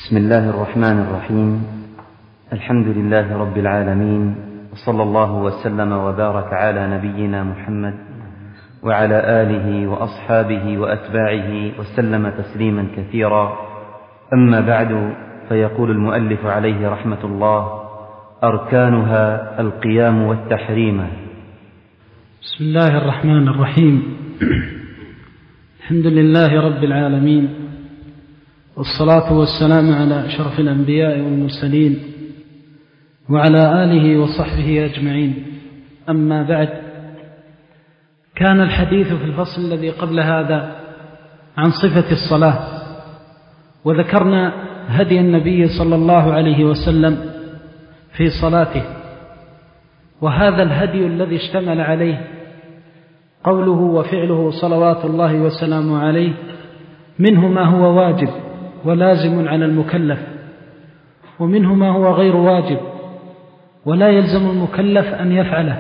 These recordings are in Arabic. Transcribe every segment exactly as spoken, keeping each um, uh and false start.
بسم الله الرحمن الرحيم. الحمد لله رب العالمين، وصلى الله وسلم وبارك على نبينا محمد وعلى آله وأصحابه وأتباعه وسلم تسليما كثيرا. أما بعد، فيقول المؤلف عليه رحمة الله: أركانها القيام والتحريم. بسم الله الرحمن الرحيم. الحمد لله رب العالمين، والصلاة والسلام على أشرف الأنبياء والمرسلين وعلى آله وصحبه أجمعين. أما بعد، كان الحديث في الفصل الذي قبل هذا عن صفة الصلاة، وذكرنا هدي النبي صلى الله عليه وسلم في صلاته، وهذا الهدي الذي اشتمل عليه قوله وفعله صلوات الله وسلامه عليه، منه ما هو واجب ولازم على المكلف، ومنه ما هو غير واجب ولا يلزم المكلف أن يفعله.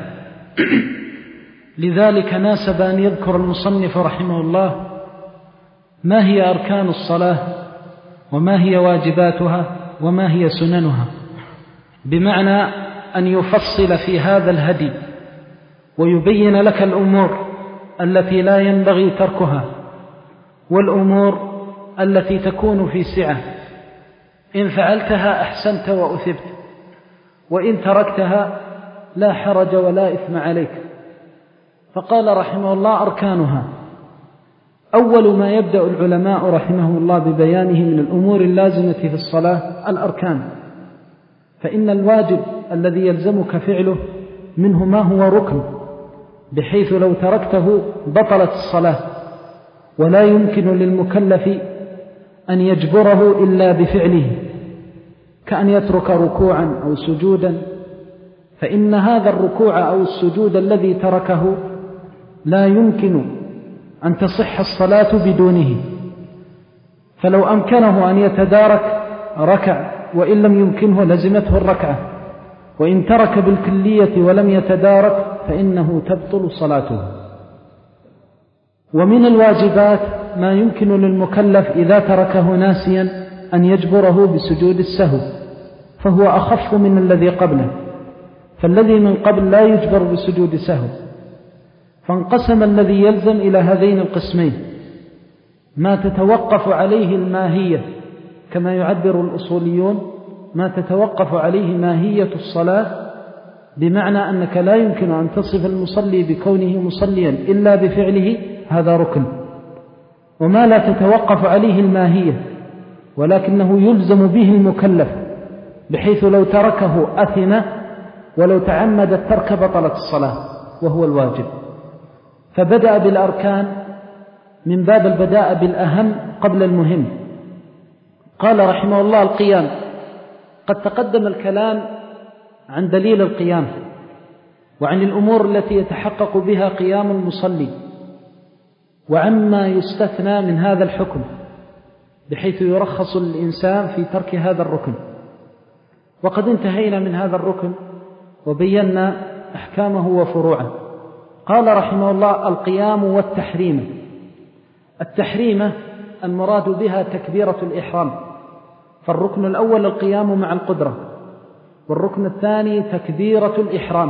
لذلك ناسب أن يذكر المصنف رحمه الله ما هي أركان الصلاة، وما هي واجباتها، وما هي سننها، بمعنى أن يفصل في هذا الهدي ويبين لك الأمور التي لا ينبغي تركها، والأمور التي تكون في سعة، إن فعلتها أحسنت وأثبت، وإن تركتها لا حرج ولا إثم عليك. فقال رحمه الله: أركانها. أول ما يبدأ العلماء رحمه الله ببيانه من الأمور اللازمة في الصلاة الأركان، فإن الواجب الذي يلزمك فعله منه ما هو ركن، بحيث لو تركته بطلت الصلاة، ولا يمكن للمكلف أن يجبره إلا بفعله، كأن يترك ركوعا أو سجودا، فإن هذا الركوع أو السجود الذي تركه لا يمكن أن تصح الصلاة بدونه. فلو أمكنه أن يتدارك ركع، وإن لم يمكنه لزمته الركعة، وإن ترك بالكلية ولم يتدارك فإنه تبطل صلاته. ومن الواجبات ما يمكن للمكلف إذا تركه ناسيا أن يجبره بسجود السهو، فهو أخف من الذي قبله، فالذي من قبل لا يجبر بسجود سهو. فانقسم الذي يلزم إلى هذين القسمين: ما تتوقف عليه الماهية، كما يعبر الأصوليون، ما تتوقف عليه ماهية الصلاة، بمعنى أنك لا يمكن أن تصف المصلي بكونه مصليا إلا بفعله، هذا ركن. وما لا تتوقف عليه الماهية ولكنه يلزم به المكلف، بحيث لو تركه أثم، ولو تعمد الترك بطلت الصلاة، وهو الواجب. فبدأ بالأركان من باب البداء بالأهم قبل المهم. قال رحمه الله: القيام. قد تقدم الكلام عن دليل القيام، وعن الأمور التي يتحقق بها قيام المصلي، وعما يستثنى من هذا الحكم، بحيث يرخص الإنسان في ترك هذا الركن. وقد انتهينا من هذا الركن وبينا أحكامه وفروعه. قال رحمه الله: القيام والتحريم. التحريمة المراد بها تكبيرة الإحرام، فالركن الأول القيام مع القدرة، والركن الثاني تكبيرة الإحرام.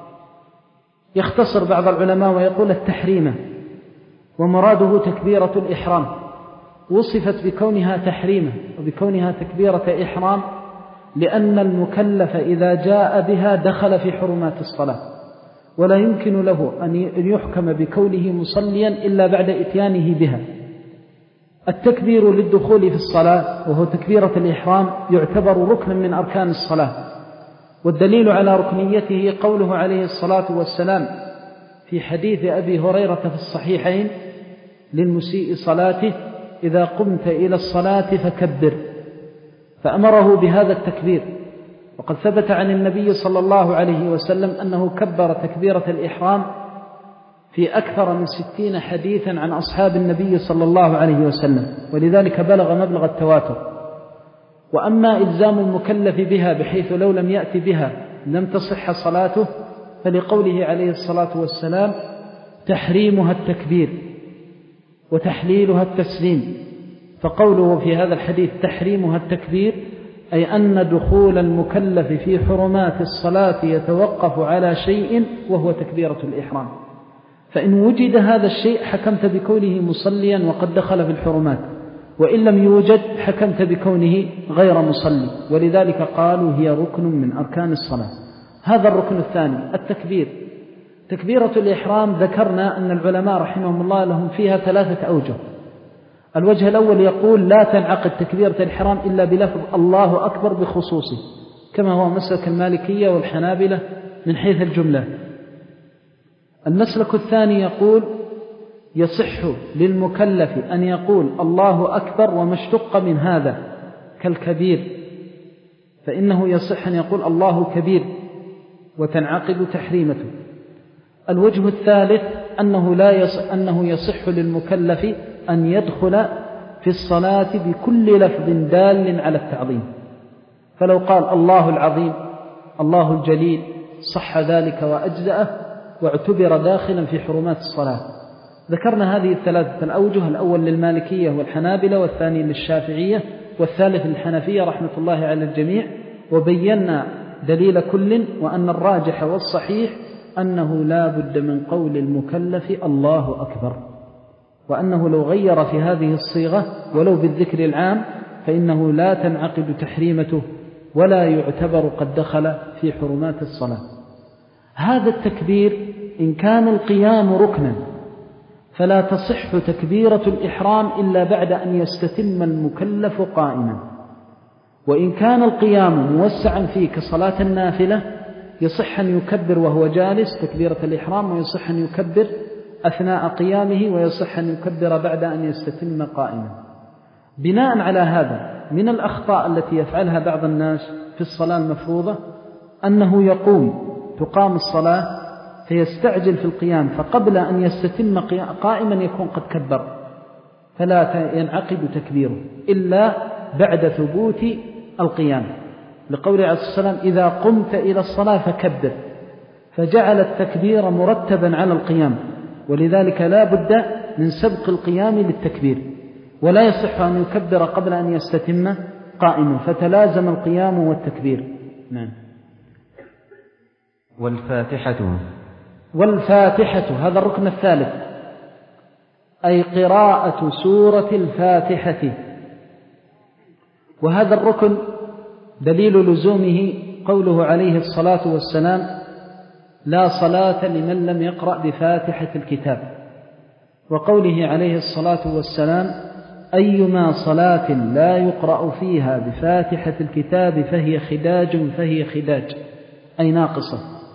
يختصر بعض العلماء ويقول التحريمة، ومراده تكبيرة الإحرام. وصفت بكونها تحريمة وبكونها تكبيرة إحرام لأن المكلف إذا جاء بها دخل في حرمات الصلاة، ولا يمكن له أن يحكم بكونه مصليا إلا بعد إتيانه بها. التكبير للدخول في الصلاة وهو تكبيرة الإحرام يعتبر ركنا من أركان الصلاة، والدليل على ركنيته قوله عليه الصلاة والسلام في حديث أبي هريرة في الصحيحين: للمسيء صلاته إذا قمت إلى الصلاة فكبر، فأمره بهذا التكبير. وقد ثبت عن النبي صلى الله عليه وسلم أنه كبر تكبيرة الإحرام في أكثر من ستين حديثا عن أصحاب النبي صلى الله عليه وسلم، ولذلك بلغ مبلغ التواتر. وأما إلزام المكلف بها بحيث لو لم يأتي بها لم تصح صلاته، فلقوله عليه الصلاة والسلام: تحريمها التكبير وتحليلها التسليم، فقوله في هذا الحديث تحريمها التكبير أي أن دخول المكلف في حرمات الصلاة يتوقف على شيء وهو تكبيرة الإحرام، فإن وجد هذا الشيء حكمت بكونه مصليا وقد دخل في الحرمات، وإن لم يوجد حكمت بكونه غير مصلي، ولذلك قالوا هي ركن من أركان الصلاة. هذا الركن الثاني التكبير. تكبيرة الإحرام ذكرنا أن العلماء رحمهم الله لهم فيها ثلاثة أوجه. الوجه الأول يقول لا تنعقد تكبيرة الإحرام إلا بلفظ الله أكبر بخصوصه، كما هو مسلك المالكية والحنابلة من حيث الجملة. المسلك الثاني يقول يصح للمكلف أن يقول الله أكبر وما اشتق من هذا كالكبير، فإنه يصح أن يقول الله كبير وتنعقد تحريمته. الوجه الثالث أنه, لا يصح أنه يصح للمكلف أن يدخل في الصلاة بكل لفظ دال على التعظيم، فلو قال الله العظيم الله الجليل صح ذلك وأجزأه واعتبر داخلا في حرمات الصلاة. ذكرنا هذه الثلاثة الأوجه، الأول للمالكية والحنابلة، والثاني للشافعية، والثالث للحنفية رحمة الله على الجميع، وبينا دليل كل، وأن الراجح والصحيح أنه لا بد من قول المكلف الله أكبر، وأنه لو غير في هذه الصيغة ولو بالذكر العام فإنه لا تنعقد تحريمته ولا يعتبر قد دخل في حرمات الصلاة. هذا التكبير إن كان القيام ركنا فلا تصح تكبيرة الإحرام إلا بعد أن يستتم المكلف قائما، وإن كان القيام موسعا فيه كصلاة النافلة يصح أن يكبر وهو جالس تكبيرة الإحرام، ويصح أن يكبر أثناء قيامه، ويصح أن يكبر بعد أن يستتم قائما. بناء على هذا من الأخطاء التي يفعلها بعض الناس في الصلاة المفروضة أنه يقوم تقام الصلاة فيستعجل في القيام، فقبل أن يستتم قائما يكون قد كبر، فلا ينعقد تكبيره إلا بعد ثبوت القيام، لقول عليه الصلاة والسلام إذا قمت إلى الصلاة فكبر، فجعل التكبير مرتبا على القيام، ولذلك لا بد من سبق القيام للتكبير، ولا يصح أن يكبر قبل أن يستتم قائما، فتلازم القيام والتكبير. نعم. والفاتحة والفاتحة هذا الركن الثالث، أي قراءة سورة الفاتحة، وهذا الركن دليل لزومه قوله عليه الصلاة والسلام لا صلاة لمن لم يقرأ بفاتحة الكتاب، وقوله عليه الصلاة والسلام أيما صلاة لا يقرأ فيها بفاتحة الكتاب فهي خداج فهي خداج أي ناقصة.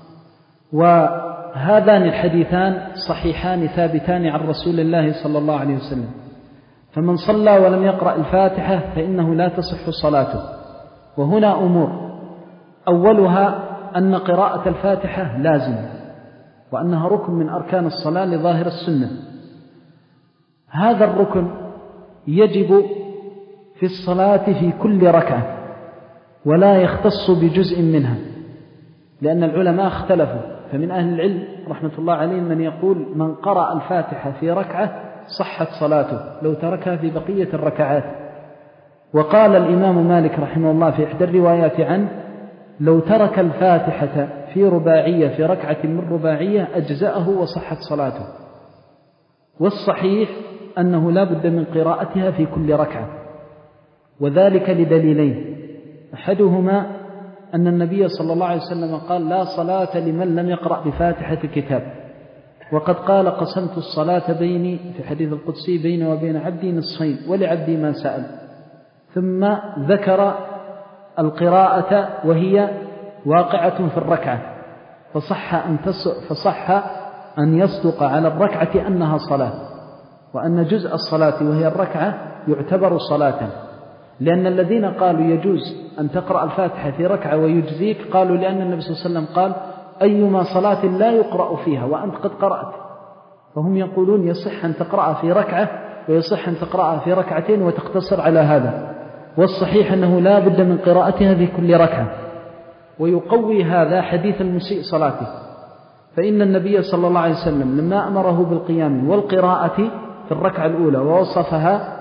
وهذان الحديثان صحيحان ثابتان عن رسول الله صلى الله عليه وسلم، فمن صلى ولم يقرأ الفاتحة فإنه لا تصح صلاته. وهنا أمور، أولها أن قراءة الفاتحة لازمة، وأنها ركن من أركان الصلاة لظاهر السنة. هذا الركن يجب في الصلاة في كل ركعة ولا يختص بجزء منها، لأن العلماء اختلفوا، فمن أهل العلم رحمة الله عليهم من يقول من قرأ الفاتحة في ركعة صحت صلاته لو تركها في بقية الركعات. وقال الإمام مالك رحمه الله في إحدى الروايات عنه لو ترك الفاتحة في رباعية في ركعة من رباعية أجزأه وصحت صلاته. والصحيح أنه لا بد من قراءتها في كل ركعة، وذلك لدليلين، أحدهما أن النبي صلى الله عليه وسلم قال لا صلاة لمن لم يقرأ بفاتحة الكتاب، وقد قال قسمت الصلاة بيني في حديث القدسي بيني وبين عبدي نصفين ولعبدي ما سأل، ثم ذكر القراءة وهي واقعة في الركعة، فصح أن, فصح أن يصدق على الركعة أنها صلاة، وأن جزء الصلاة وهي الركعة يعتبر صلاة، لأن الذين قالوا يجوز أن تقرأ الفاتحة في ركعة ويجزيك قالوا لأن النبي صلى الله عليه وسلم قال أيما صلاة لا يقرأ فيها وأنت قد قرأت، فهم يقولون يصح أن تقرأ في ركعة ويصح أن تقرأ في ركعتين وتقتصر على هذا، والصحيح أنه لا بد من قراءتها في كل ركعة. ويقوي هذا حديث المسيء صلاته، فإن النبي صلى الله عليه وسلم لما أمره بالقيام والقراءة في الركعة الأولى ووصفها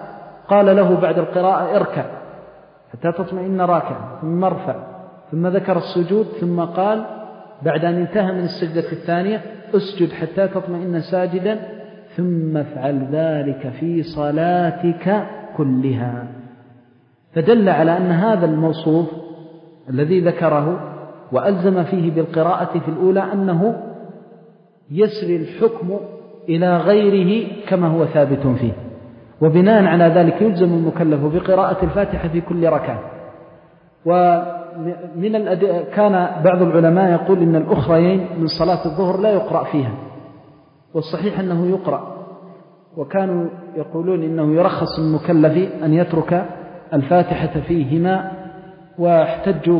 قال له بعد القراءة اركع حتى تطمئن راكعا، ثم ارفع، ثم ذكر السجود، ثم قال بعد أن انتهى من السجدة الثانية اسجد حتى تطمئن ساجدا، ثم افعل ذلك في صلاتك كلها. فدل على أن هذا الموصوف الذي ذكره وألزم فيه بالقراءة في الأولى أنه يسري الحكم إلى غيره كما هو ثابت فيه، وبناء على ذلك يلزم المكلف بقراءة الفاتحة في كل ركعة. ومن الأد... كان بعض العلماء يقول إن الأخريين من صلاة الظهر لا يقرأ فيها، والصحيح أنه يقرأ، وكانوا يقولون إنه يرخص المكلف أن يترك الفاتحة فيهما، واحتجوا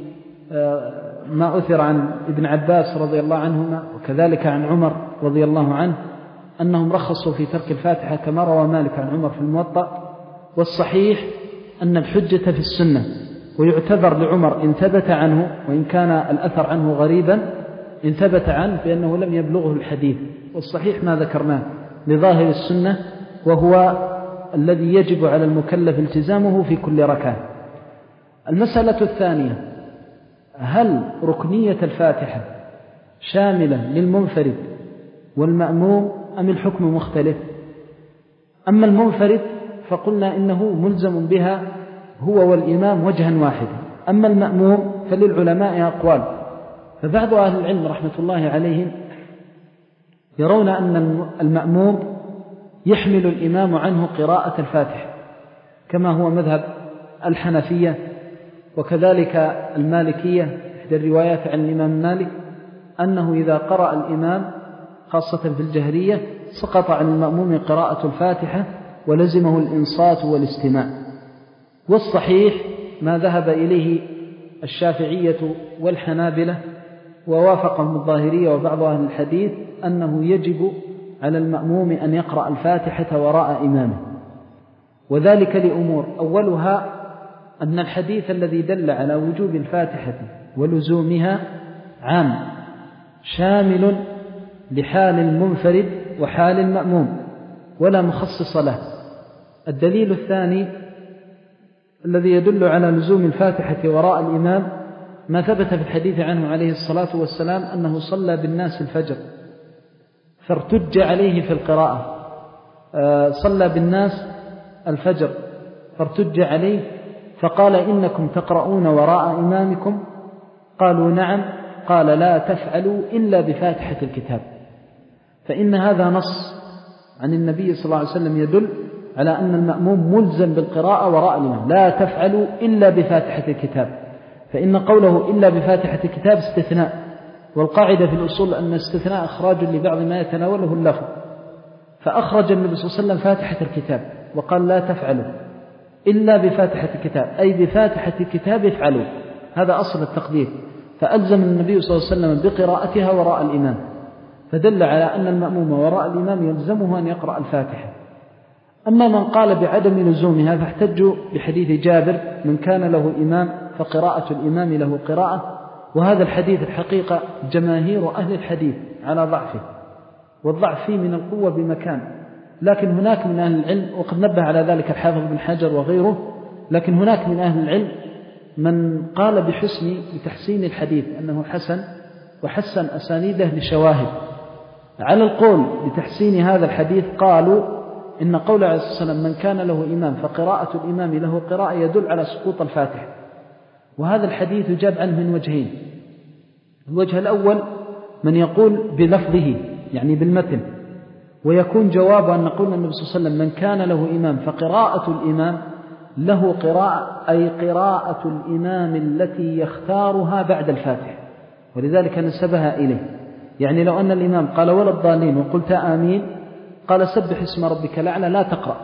بما أثر عن ابن عباس رضي الله عنهما وكذلك عن عمر رضي الله عنه أنهم رخصوا في ترك الفاتحة كما روى مالك عن عمر في الموطأ. والصحيح أن الحجة في السنة، ويعتبر لعمر إن ثبت عنه، وإن كان الأثر عنه غريبا، إن ثبت عنه بأنه لم يبلغه الحديث، والصحيح ما ذكرناه لظاهر السنة، وهو الذي يجب على المكلف التزامه في كل ركعة. المسألة الثانية: هل ركنية الفاتحة شاملة للمنفرد والمأموم أم الحكم مختلف؟ أما المنفرد فقلنا إنه ملزم بها هو والإمام وجها واحدا، أما المأموم فللعلماء أقوال، فبعض أهل العلم رحمة الله عليهم يرون أن المأموم يحمل الإمام عنه قراءة الفاتحة كما هو مذهب الحنفية وكذلك المالكية. إحدى الروايات عن الإمام مالك أنه إذا قرأ الإمام خاصة في الجهرية سقط عن المأموم قراءة الفاتحة ولزمه الإنصات والاستماع. والصحيح ما ذهب إليه الشافعية والحنابلة ووافقهم الظاهرية وبعض أهل الحديث أنه يجب على المأموم أن يقرأ الفاتحة وراء إمامه، وذلك لأمور: أولها أن الحديث الذي دل على وجوب الفاتحة ولزومها عام شامل لحال المنفرد وحال المأموم ولا مخصص له. الدليل الثاني الذي يدل على لزوم الفاتحة وراء الإمام ما ثبت في الحديث عنه عليه الصلاة والسلام أنه صلى بالناس الفجر فارتج عليه في القراءة، صلى بالناس الفجر فارتج عليه فقال: إنكم تقرؤون وراء إمامكم؟ قالوا: نعم. قال: لا تفعلوا إلا بفاتحة الكتاب. فإن هذا نص عن النبي صلى الله عليه وسلم يدل على أن المأموم ملزم بالقراءة وراء الإمام، لا تفعلوا إلا بفاتحة الكتاب. فإن قوله إلا بفاتحة الكتاب استثناء، والقاعدة في الأصول أن استثناء إخراج لبعض ما يتناوله اللفظ، فأخرج النبي صلى الله عليه وسلم فاتحة الكتاب وقال: لا تفعلوا إلا بفاتحة الكتاب، أي بفاتحة الكتاب افعلوا، هذا أصل التقدير. فألزم النبي صلى الله عليه وسلم بقراءتها وراء الإمام، فدل على أن المأموم وراء الإمام يلزمه أن يقرأ الفاتحة. أما من قال بعدم لزومها فاحتجوا بحديث جابر: من كان له إمام فقراءة الإمام له قراءة. وهذا الحديث الحقيقة جماهير أهل الحديث على ضعفه، والضعف فيه من القوة بمكان، لكن هناك من أهل العلم، وقد نبه على ذلك الحافظ بن حجر وغيره، لكن هناك من أهل العلم من قال بحسن بتحسين الحديث أنه حسن، وحسن أسانيده لشواهد. على القول بتحسين هذا الحديث قالوا إن قول عليه الصلاة والسلام: من كان له إمام فقراءة الإمام له قراءة، يدل على سقوط الفاتحة. وهذا الحديث يجاب عنه من وجهين: الوجه الأول من يقول بلفظه يعني بالمتن، ويكون جواب أن نقول النبي صلى الله عليه وسلم: من كان له إمام فقراءة الإمام له قراءة، أي قراءة الإمام التي يختارها بعد الفاتحة، ولذلك نسبها إليه. يعني لو أن الإمام قال ولا الضالين وقلت آمين، قال سبح اسم ربك الأعلى، لا تقرأ،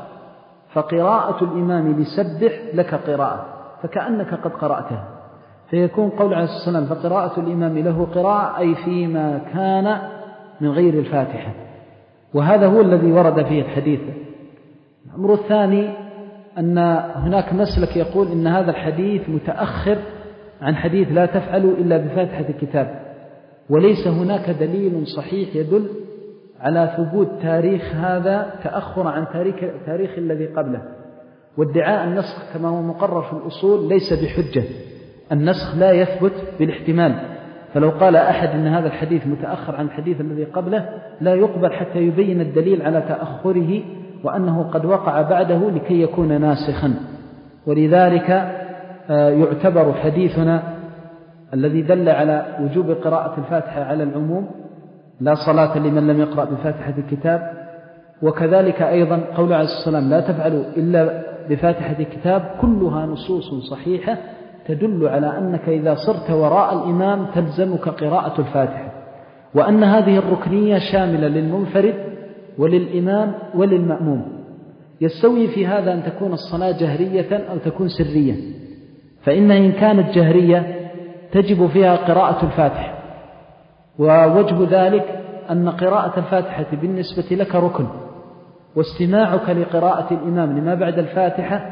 فقراءة الإمام لسبح لك قراءة، فكأنك قد قرأتها، فيكون قول عليه الصلاة والسلام: فقراءة الإمام له قراءة، أي فيما كان من غير الفاتحة. وهذا هو الذي ورد فيه الحديث. الأمر الثاني أن هناك مسلك يقول إن هذا الحديث متأخر عن حديث لا تفعلوا إلا بفاتحة الكتاب، وليس هناك دليل صحيح يدل على ثبوت تاريخ هذا تأخر عن تاريخ, تاريخ الذي قبله. وادعاء النسخ كما هو مقرر في الأصول ليس بحجة. النسخ لا يثبت بالاحتمال، فلو قال أحد إن هذا الحديث متأخر عن الحديث الذي قبله لا يقبل حتى يبين الدليل على تأخره وأنه قد وقع بعده لكي يكون ناسخا. ولذلك يعتبر حديثنا الذي دل على وجوب قراءة الفاتحة على العموم، لا صلاة لمن لم يقرأ بفاتحة الكتاب، وكذلك أيضا قول عليه الصلاة والسلام لا تفعلوا إلا بفاتحة الكتاب، كلها نصوص صحيحة تدل على أنك إذا صرت وراء الإمام تلزمك قراءة الفاتحة، وأن هذه الركنية شاملة للمنفرد وللإمام وللمأموم. يستوي في هذا أن تكون الصلاة جهرية أو تكون سرية، فإن إن كانت جهرية تجب فيها قراءة الفاتحة، ووجه ذلك أن قراءة الفاتحة بالنسبة لك ركن، واستماعك لقراءة الإمام لما بعد الفاتحة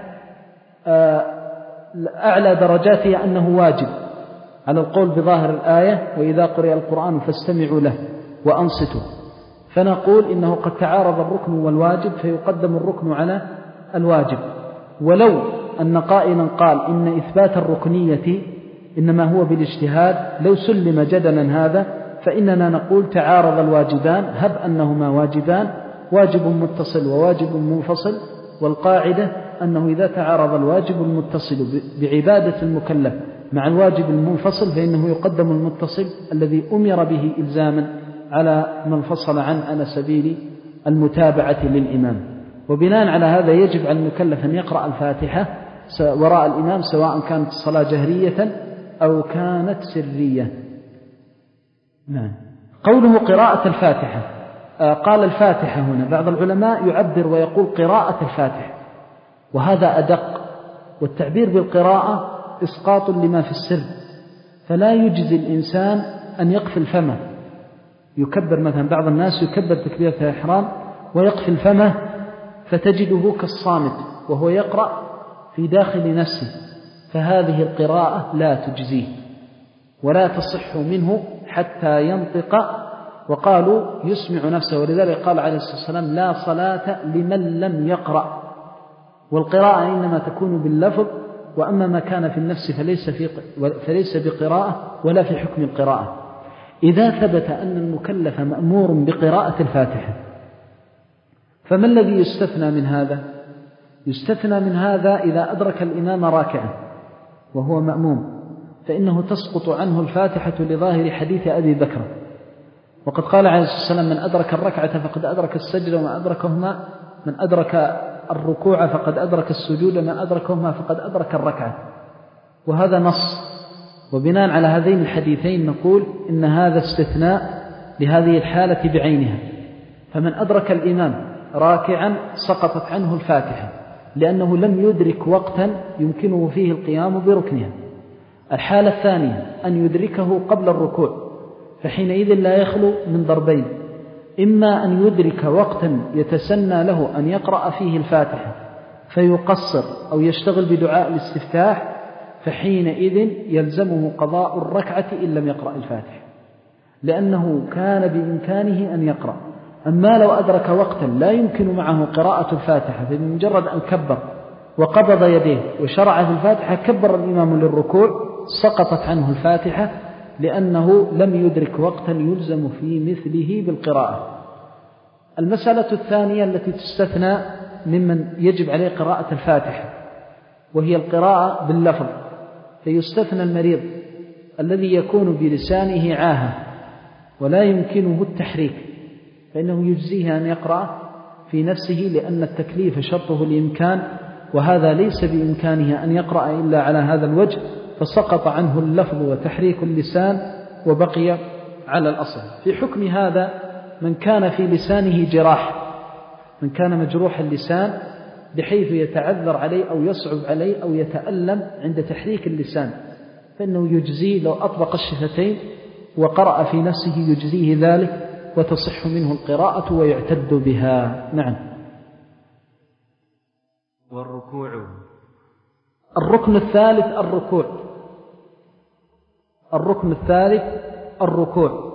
أعلى درجاتها أنه واجب على القول بظاهر الآية وإذا قرئ القرآن فاستمعوا له وأنصتوا. فنقول إنه قد تعارض الركن والواجب فيقدم الركن على الواجب. ولو أن قائلا قال إن إثبات الركنية إنما هو بالاجتهاد، لو سلم جدلا هذا فإننا نقول تعارض الواجبان، هب أنهما واجبان، واجب متصل وواجب منفصل، والقاعدة أنه إذا تعارض الواجب المتصل بعبادة المكلف مع الواجب المنفصل فإنه يقدم المتصل الذي أمر به إلزاما على من فصل عنه على سبيل المتابعة للإمام. وبناء على هذا يجب على المكلف أن يقرأ الفاتحة وراء الإمام سواء كانت الصلاة جهرية أو كانت سرية. نعم. قوله قراءة الفاتحة، قال الفاتحة هنا بعض العلماء يعبر ويقول قراءة الفاتحة، وهذا أدق، والتعبير بالقراءة إسقاط لما في السر، فلا يجزي الإنسان أن يقفل فمه، يكبر مثلا بعض الناس يكبر تكبيرة الإحرام ويقفل فمه فتجده كالصامت وهو يقرأ في داخل نفسه، فهذه القراءة لا تجزيه ولا تصح منه حتى ينطق، وقالوا يسمع نفسه. ولذلك قال عليه الصلاة والسلام لا صلاة لمن لم يقرأ، والقراءة إنما تكون باللفظ، وأما ما كان في النفس فليس, في فليس بقراءة ولا في حكم القراءة. إذا ثبت أن المكلف مأمور بقراءة الفاتحة فما الذي يستثنى من هذا؟ يستثنى من هذا إذا أدرك الإمام راكعا وهو مأموم فإنه تسقط عنه الفاتحة لظاهر حديث أبي بكر، وقد قال عليه الصلاة والسلام من أدرك الركعة فقد أدرك السجد وما أدركهما، من أدرك الركوع فقد أدرك السجود وما أدركهما فقد أدرك الركعة، وهذا نص. وبناء على هذين الحديثين نقول إن هذا استثناء لهذه الحالة بعينها، فمن أدرك الإمام راكعا سقطت عنه الفاتحة لأنه لم يدرك وقتا يمكنه فيه القيام بركنها. الحالة الثانية أن يدركه قبل الركوع، فحينئذ لا يخلو من ضربين، إما أن يدرك وقتا يتسنى له أن يقرأ فيه الفاتحة فيقصر أو يشتغل بدعاء الاستفتاح، فحينئذ يلزمه قضاء الركعة إن لم يقرأ الفاتحة لأنه كان بإمكانه أن يقرأ. أما لو أدرك وقتا لا يمكن معه قراءة الفاتحة فبمجرد أن كبر وقبض يديه وشرع في الفاتحة كبر الإمام للركوع سقطت عنه الفاتحة لأنه لم يدرك وقتا يلزم في مثله بالقراءة. المسألة الثانية التي تستثنى ممن يجب عليه قراءة الفاتحة وهي القراءة باللفظ، فيستثنى المريض الذي يكون بلسانه عاهة ولا يمكنه التحريك، فإنه يجزيه أن يقرأ في نفسه لأن التكليف شرطه الإمكان، وهذا ليس بإمكانه أن يقرأ إلا على هذا الوجه، فسقط عنه اللفظ وتحريك اللسان وبقي على الأصل. في حكم هذا من كان في لسانه جراح، من كان مجروح اللسان بحيث يتعذر عليه أو يصعب عليه أو يتألم عند تحريك اللسان، فإنه يجزيه لو أطبق الشفتين وقرأ في نفسه يجزيه ذلك وتصح منه القراءة ويعتد بها. نعم. والركوع، الركن الثالث الركوع، الركن الثالث الركوع،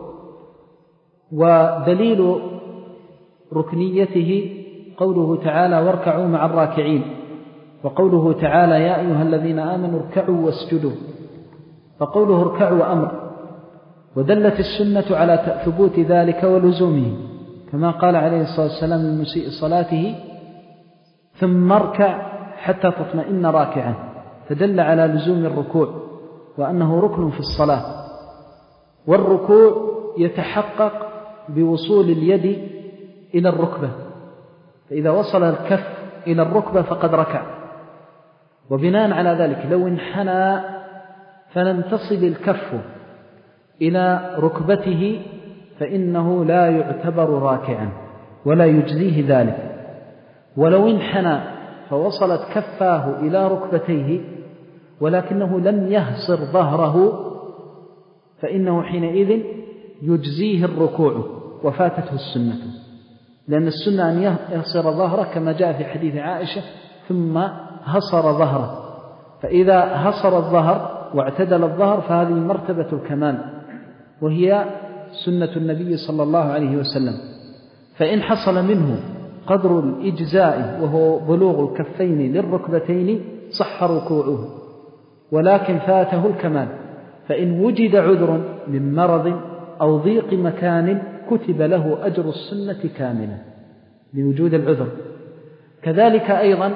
ودليل ركنيته قوله تعالى واركعوا مع الراكعين، وقوله تعالى يا أيها الذين آمنوا اركعوا واسجدوا، فقوله اركعوا أمر، ودلت السنة على ثبوت ذلك ولزومه، كما قال عليه الصلاة والسلام للمسيء صلاته ثم اركع حتى تطمئن راكعا، فدل على لزوم الركوع وأنه ركن في الصلاة. والركوع يتحقق بوصول اليد إلى الركبة، فإذا وصل الكف إلى الركبة فقد ركع. وبناء على ذلك لو انحنى فلم تصل الكف إلى ركبته فإنه لا يعتبر راكعا ولا يجزيه ذلك. ولو انحنى فوصلت كفاه إلى ركبتيه ولكنه لم يهصر ظهره فإنه حينئذ يجزيه الركوع وفاتته السنة، لأن السنة أن يهصر ظهره كما جاء في حديث عائشة ثم هصر ظهره، فإذا هصر الظهر واعتدل الظهر فهذه مرتبة الكمال وهي سنة النبي صلى الله عليه وسلم. فإن حصل منه قدر الإجزاء وهو بلوغ الكفين للركبتين صح ركوعه، ولكن فاته الكمال. فإن وجد عذر من مرض أو ضيق مكان كتب له أجر السنة كاملة لوجود العذر. كذلك أيضا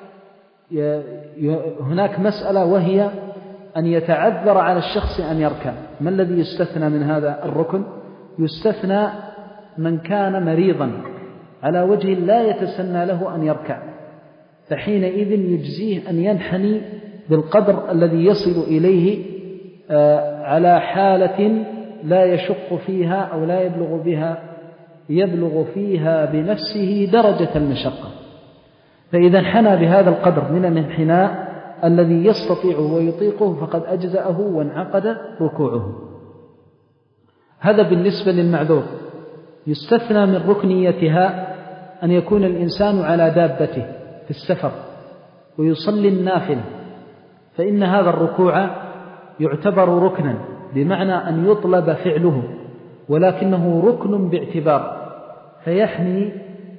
هناك مسألة وهي أن يتعذر على الشخص أن يركع. ما الذي يستثنى من هذا الركن؟ يستثنى من كان مريضا على وجه لا يتسنى له أن يركع، فحينئذ يجزيه أن ينحني بالقدر الذي يصل إليه على حالة لا يشق فيها أو لا يبلغ بها يبلغ فيها بنفسه درجة المشقة. فإذا انحنى بهذا القدر من الانحناء الذي يستطيعه ويطيقه فقد أجزأه وانعقد ركوعه. هذا بالنسبة للمعذور. يستثنى من ركنيتها أن يكون الإنسان على دابته في السفر ويصلي النافلة، فإن هذا الركوع يعتبر ركنا بمعنى أن يطلب فعله، ولكنه ركن باعتبار، فيحني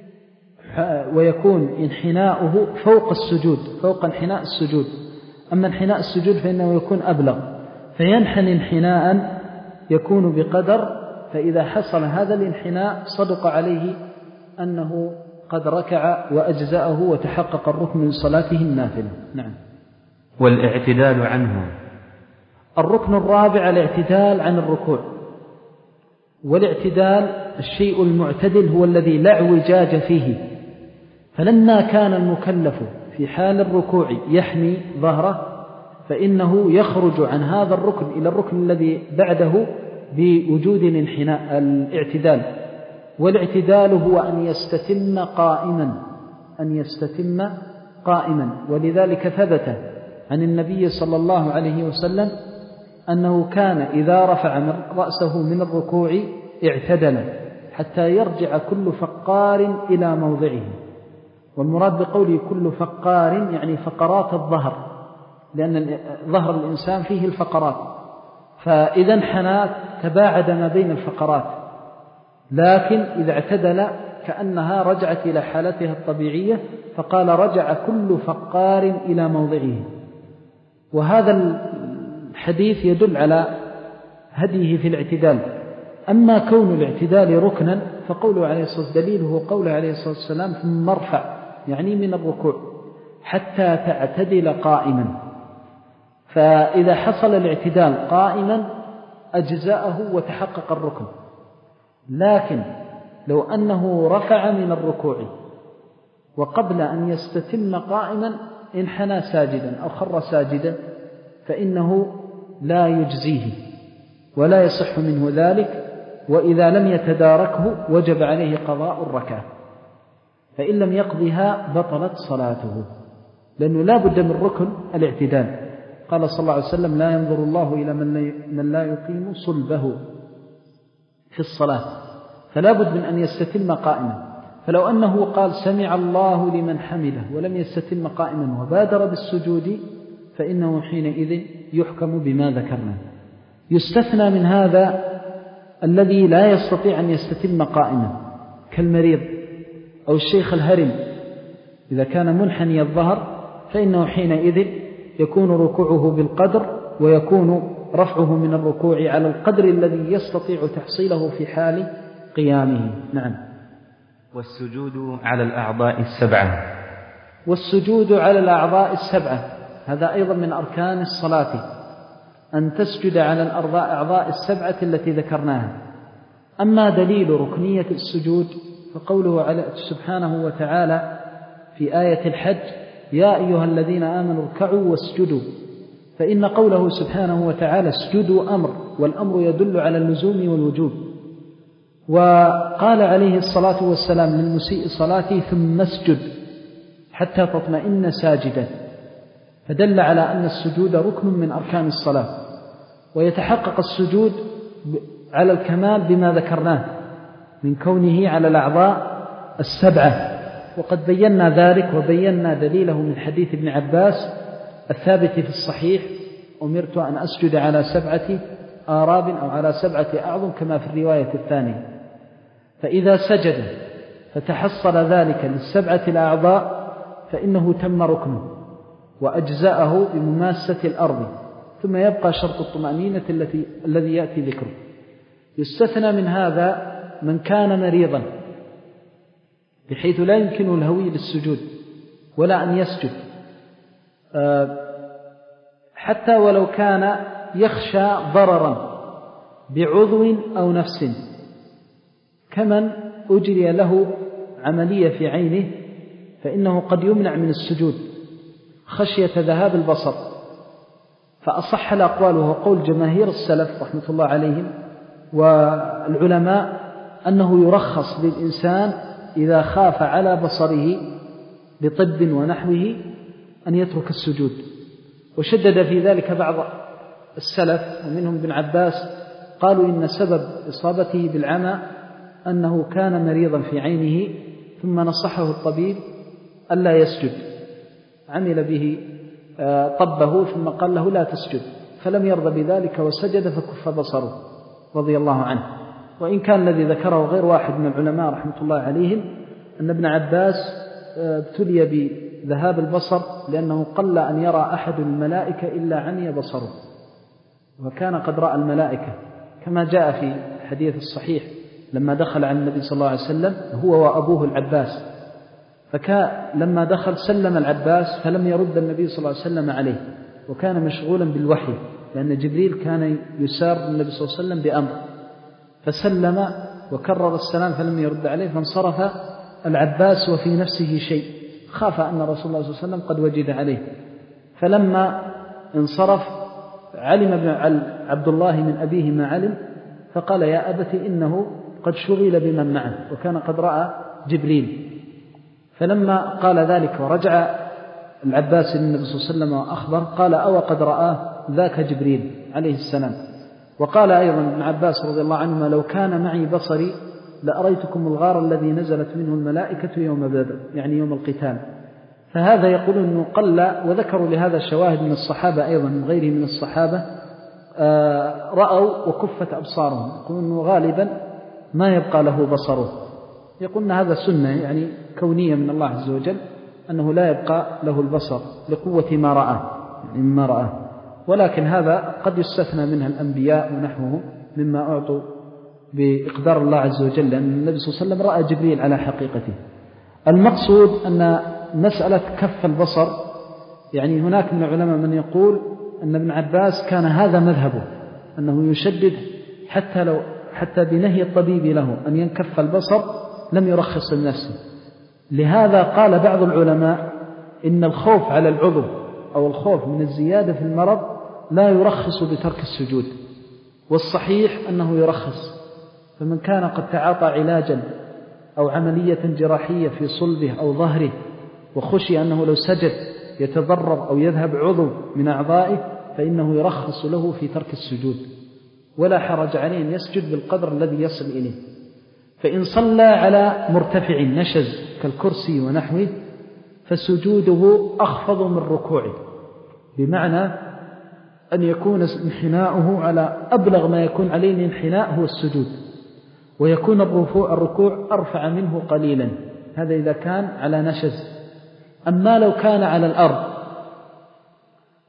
ويكون انحناؤه فوق السجود، فوق انحناء السجود. أما انحناء السجود فإنه يكون أبلغ، فينحني انحناء يكون بقدر، فإذا حصل هذا الانحناء صدق عليه أنه قد ركع وأجزأه وتحقق الركن من صلاته النافلة. نعم. والاعتدال عنه. الركن الرابع الاعتدال عن الركوع. والاعتدال الشيء المعتدل هو الذي لا اعوجاج فيه، فلما كان المكلف في حال الركوع يحمي ظهره فإنه يخرج عن هذا الركن إلى الركن الذي بعده بوجود الانحناء الاعتدال. والاعتدال هو أن يستتم قائما، أن يستتم قائما. ولذلك ثبت عن النبي صلى الله عليه وسلم أنه كان إذا رفع من رأسه من الركوع اعتدل حتى يرجع كل فقار إلى موضعه. والمراد بقوله كل فقار يعني فقرات الظهر، لأن ظهر الإنسان فيه الفقرات، فإذا انحنى تباعد ما بين الفقرات، لكن إذا اعتدل كأنها رجعت إلى حالتها الطبيعية، فقال رجع كل فقار إلى موضعه. وهذا الحديث يدل على هديه في الاعتدال. أما كون الاعتدال ركنا فقوله عليه الصلاة والسلام دليله قوله عليه الصلاة والسلام ثم ارفع، يعني من الركوع حتى تعتدل قائما. فإذا حصل الاعتدال قائما أجزاءه وتحقق الركن. لكن لو أنه رفع من الركوع وقبل أن يستتم قائما انحنى ساجدا أو خر ساجدا فإنه لا يجزيه ولا يصح منه ذلك، وإذا لم يتداركه وجب عليه قضاء الركعة، فإن لم يقضها بطلت صلاته، لأنه لا بد من ركن الاعتدال. قال صلى الله عليه وسلم لا ينظر الله إلى من لا يقيم صلبه في الصلاة، فلا بد من أن يستتم قائما. فلو أنه قال سمع الله لمن حمده ولم يستتم قائما وبادر بالسجود فإنه حينئذ يحكم بما ذكرنا. يستثنى من هذا الذي لا يستطيع أن يستتم قائما كالمريض أو الشيخ الهرم، إذا كان منحني الظهر فإنه حينئذ يكون ركوعه بالقدر، ويكون رفعه من الركوع على القدر الذي يستطيع تحصيله في حال قيامه. نعم. والسجود على الأعضاء السبعة. والسجود على الأعضاء السبعة هذا أيضا من أركان الصلاة، أن تسجد على الأعضاء السبعة التي ذكرناها. أما دليل ركنية السجود فقوله سبحانه وتعالى في آية الحج: يا أيها الذين آمنوا اركعوا واسجدوا. فإن قوله سبحانه وتعالى اسجدوا أمر، والأمر يدل على اللزوم والوجوب. وقال عليه الصلاة والسلام للمسيء صلاته: ثم اسجد حتى تطمئن ساجدا، فدل على أن السجود ركن من أركان الصلاة، ويتحقق السجود على الكمال بما ذكرناه من كونه على الأعضاء السبعة. وقد بينا ذلك وبينا دليله من حديث ابن عباس الثابت في الصحيح: أمرت أن أسجد على سبعة آراب أو على سبعة أعظم، كما في الرواية الثانية. فإذا سجد فتحصل ذلك للسبعة الأعضاء فإنه تم ركنه وأجزأه بمماسة الأرض. ثم يبقى شرط الطمأنينة التي الذي يأتي ذكره. يستثنى من هذا من كان مريضا بحيث لا يمكنه الهوي للسجود ولا أن يسجد، حتى ولو كان يخشى ضررا بعضو أو نفس، كمن أجري له عملية في عينه فإنه قد يمنع من السجود خشية ذهاب البصر. فأصح الأقوال وهو قول جماهير السلف رحمة الله عليهم والعلماء أنه يرخص للإنسان إذا خاف على بصره بطب ونحوه أن يترك السجود. وشدد في ذلك بعض السلف ومنهم ابن عباس، قالوا إن سبب إصابته بالعمى أنه كان مريضا في عينه ثم نصحه الطبيب ألا يسجد، عمل به طبه ثم قال له لا تسجد، فلم يرضى بذلك وسجد فكف بصره رضي الله عنه. وإن كان الذي ذكره غير واحد من العلماء رحمة الله عليهم أن ابن عباس ابتلي بذهاب البصر لأنه قل أن يرى أحد الملائكة إلا عمي بصره، وكان قد رأى الملائكة كما جاء في الحديث الصحيح لما دخل على النبي صلى الله عليه وسلم هو وأبوه العباس، فلما دخل سلم العباس فلم يرد النبي صلى الله عليه وسلم عليه، وكان مشغولا بالوحي لأن جبريل كان يسار النبي صلى الله عليه وسلم بأمر، فسلم وكرر السلام فلم يرد عليه، فانصرف العباس وفي نفسه شيء، خاف أن رسول الله صلى الله عليه وسلم قد وجد عليه. فلما انصرف علم عبد الله من أبيه ما علم، فقال يا أبت إنه قد شغل بمن معه، وكان قد رأى جبريل. فلما قال ذلك ورجع العباس للنبي صلى الله عليه وسلم وأخبر، قال أو قد رآه ذاك جبريل عليه السلام. وقال أيضا ابن عباس رضي الله عنهما لو كان معي بصري لأريتكم الغار الذي نزلت منه الملائكة يوم بدر، يعني يوم القتال. فهذا يقول أنه قل، وذكروا لهذا الشواهد من الصحابة أيضا من غيره من الصحابة رأوا وكفت أبصارهم، يقول أنه غالبا ما يبقى له بصره، يقولون هذا سنة يعني كونية من الله عز وجل أنه لا يبقى له البصر لقوة ما رأى يعني ما رأى. ولكن هذا قد يستثنى منها الأنبياء ونحوهم مما أعطوا بإقدار الله عز وجل، لأن النبي صلى الله عليه وسلم رأى جبريل على حقيقته. المقصود أن مسألة كف البصر يعني هناك من العلماء من يقول أن ابن عباس كان هذا مذهبه أنه يشدد حتى لو حتى بنهي الطبيب له أن ينكف البصر لم يرخص لنفسه. لهذا قال بعض العلماء إن الخوف على العضو أو الخوف من الزيادة في المرض لا يرخص بترك السجود، والصحيح أنه يرخص. فمن كان قد تعاطى علاجا أو عملية جراحية في صلبه أو ظهره وخشي أنه لو سجد يتضرر أو يذهب عضو من أعضائه فإنه يرخص له في ترك السجود، ولا حرج عليه أن يسجد بالقدر الذي يصل إليه. فإن صلى على مرتفع نشز كالكرسي ونحوه فسجوده أخفض من ركوعه، بمعنى أن يكون انحناؤه على أبلغ ما يكون عليه الانحناء هو السجود، ويكون الركوع الركوع أرفع منه قليلا، هذا إذا كان على نشز. أما لو كان على الأرض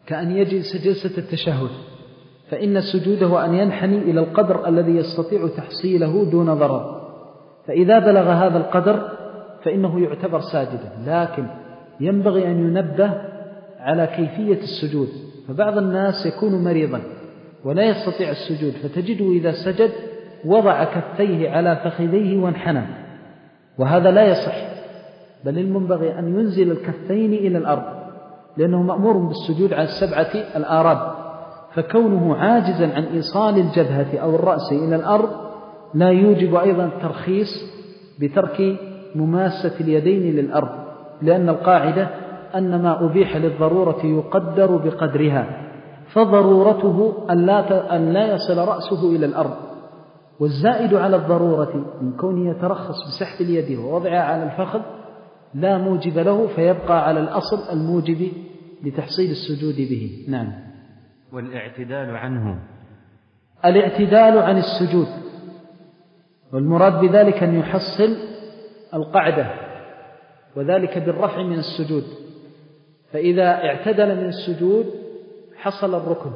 كأن يجلس جلسة التشهد، فإن سجوده أن ينحني إلى القدر الذي يستطيع تحصيله دون ضرر، فإذا بلغ هذا القدر فإنه يعتبر ساجدا. لكن ينبغي أن ينبه على كيفية السجود، فبعض الناس يكون مريضا ولا يستطيع السجود، فتجده إذا سجد وضع كفيه على فخذيه وانحنى، وهذا لا يصح، بل المنبغي أن ينزل الكفين إلى الأرض، لأنه مأمور بالسجود على السبعة الآراب، فكونه عاجزا عن إيصال الجبهة أو الرأس إلى الأرض لا يوجب أيضا الترخيص بترك مماسة اليدين للأرض، لأن القاعدة أن ما أبيح للضرورة يقدر بقدرها، فضرورته أن لا يصل رأسه إلى الأرض، والزائد على الضرورة من كونه يترخص بسحب اليد ووضعها على الفخذ لا موجب له، فيبقى على الأصل الموجب لتحصيل السجود به. نعم. والاعتدال عنه، الاعتدال عن السجود، والمراد بذلك أن يحصل القعدة، وذلك بالرفع من السجود، فإذا اعتدل من السجود حصل الركن.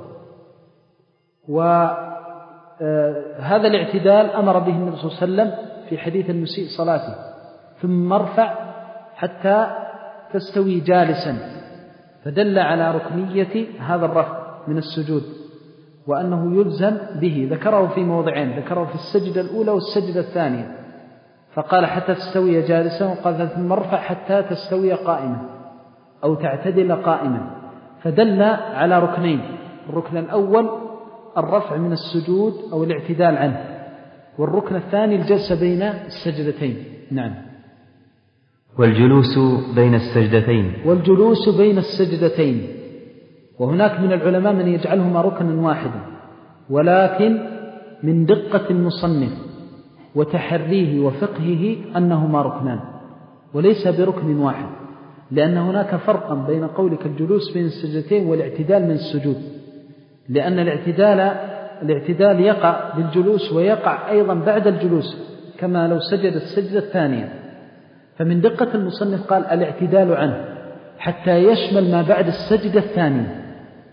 وهذا الاعتدال أمر به النبي صلى الله عليه وسلم في حديث المسيء صلاته: ثم ارفع حتى تستوي جالسا، فدل على ركنية هذا الرفع من السجود، وأنه يلزم به. ذكره في موضعين، ذكره في السجدة الأولى والسجدة الثانية، فقال حتى تستوي جالسا، وقال ثم ارفع حتى تستوي قائما أو تعتدل قائما، فدل على ركنين: الركن الأول الرفع من السجود أو الاعتدال عنه، والركن الثاني الجلسة بين السجدتين. نعم. والجلوس بين السجدتين، والجلوس بين السجدتين، وهناك من العلماء من يجعلهما ركنا واحدا، ولكن من دقة المصنف وتحريه وفقهه أنهما ركنان وليس بركن واحد، لأن هناك فرقا بين قولك الجلوس بين السجدتين والاعتدال من السجود، لأن الاعتدال الاعتدال يقع بالجلوس ويقع أيضا بعد الجلوس كما لو سجد السجدة الثانية. فمن دقة المصنف قال الاعتدال عنه حتى يشمل ما بعد السجدة الثانية،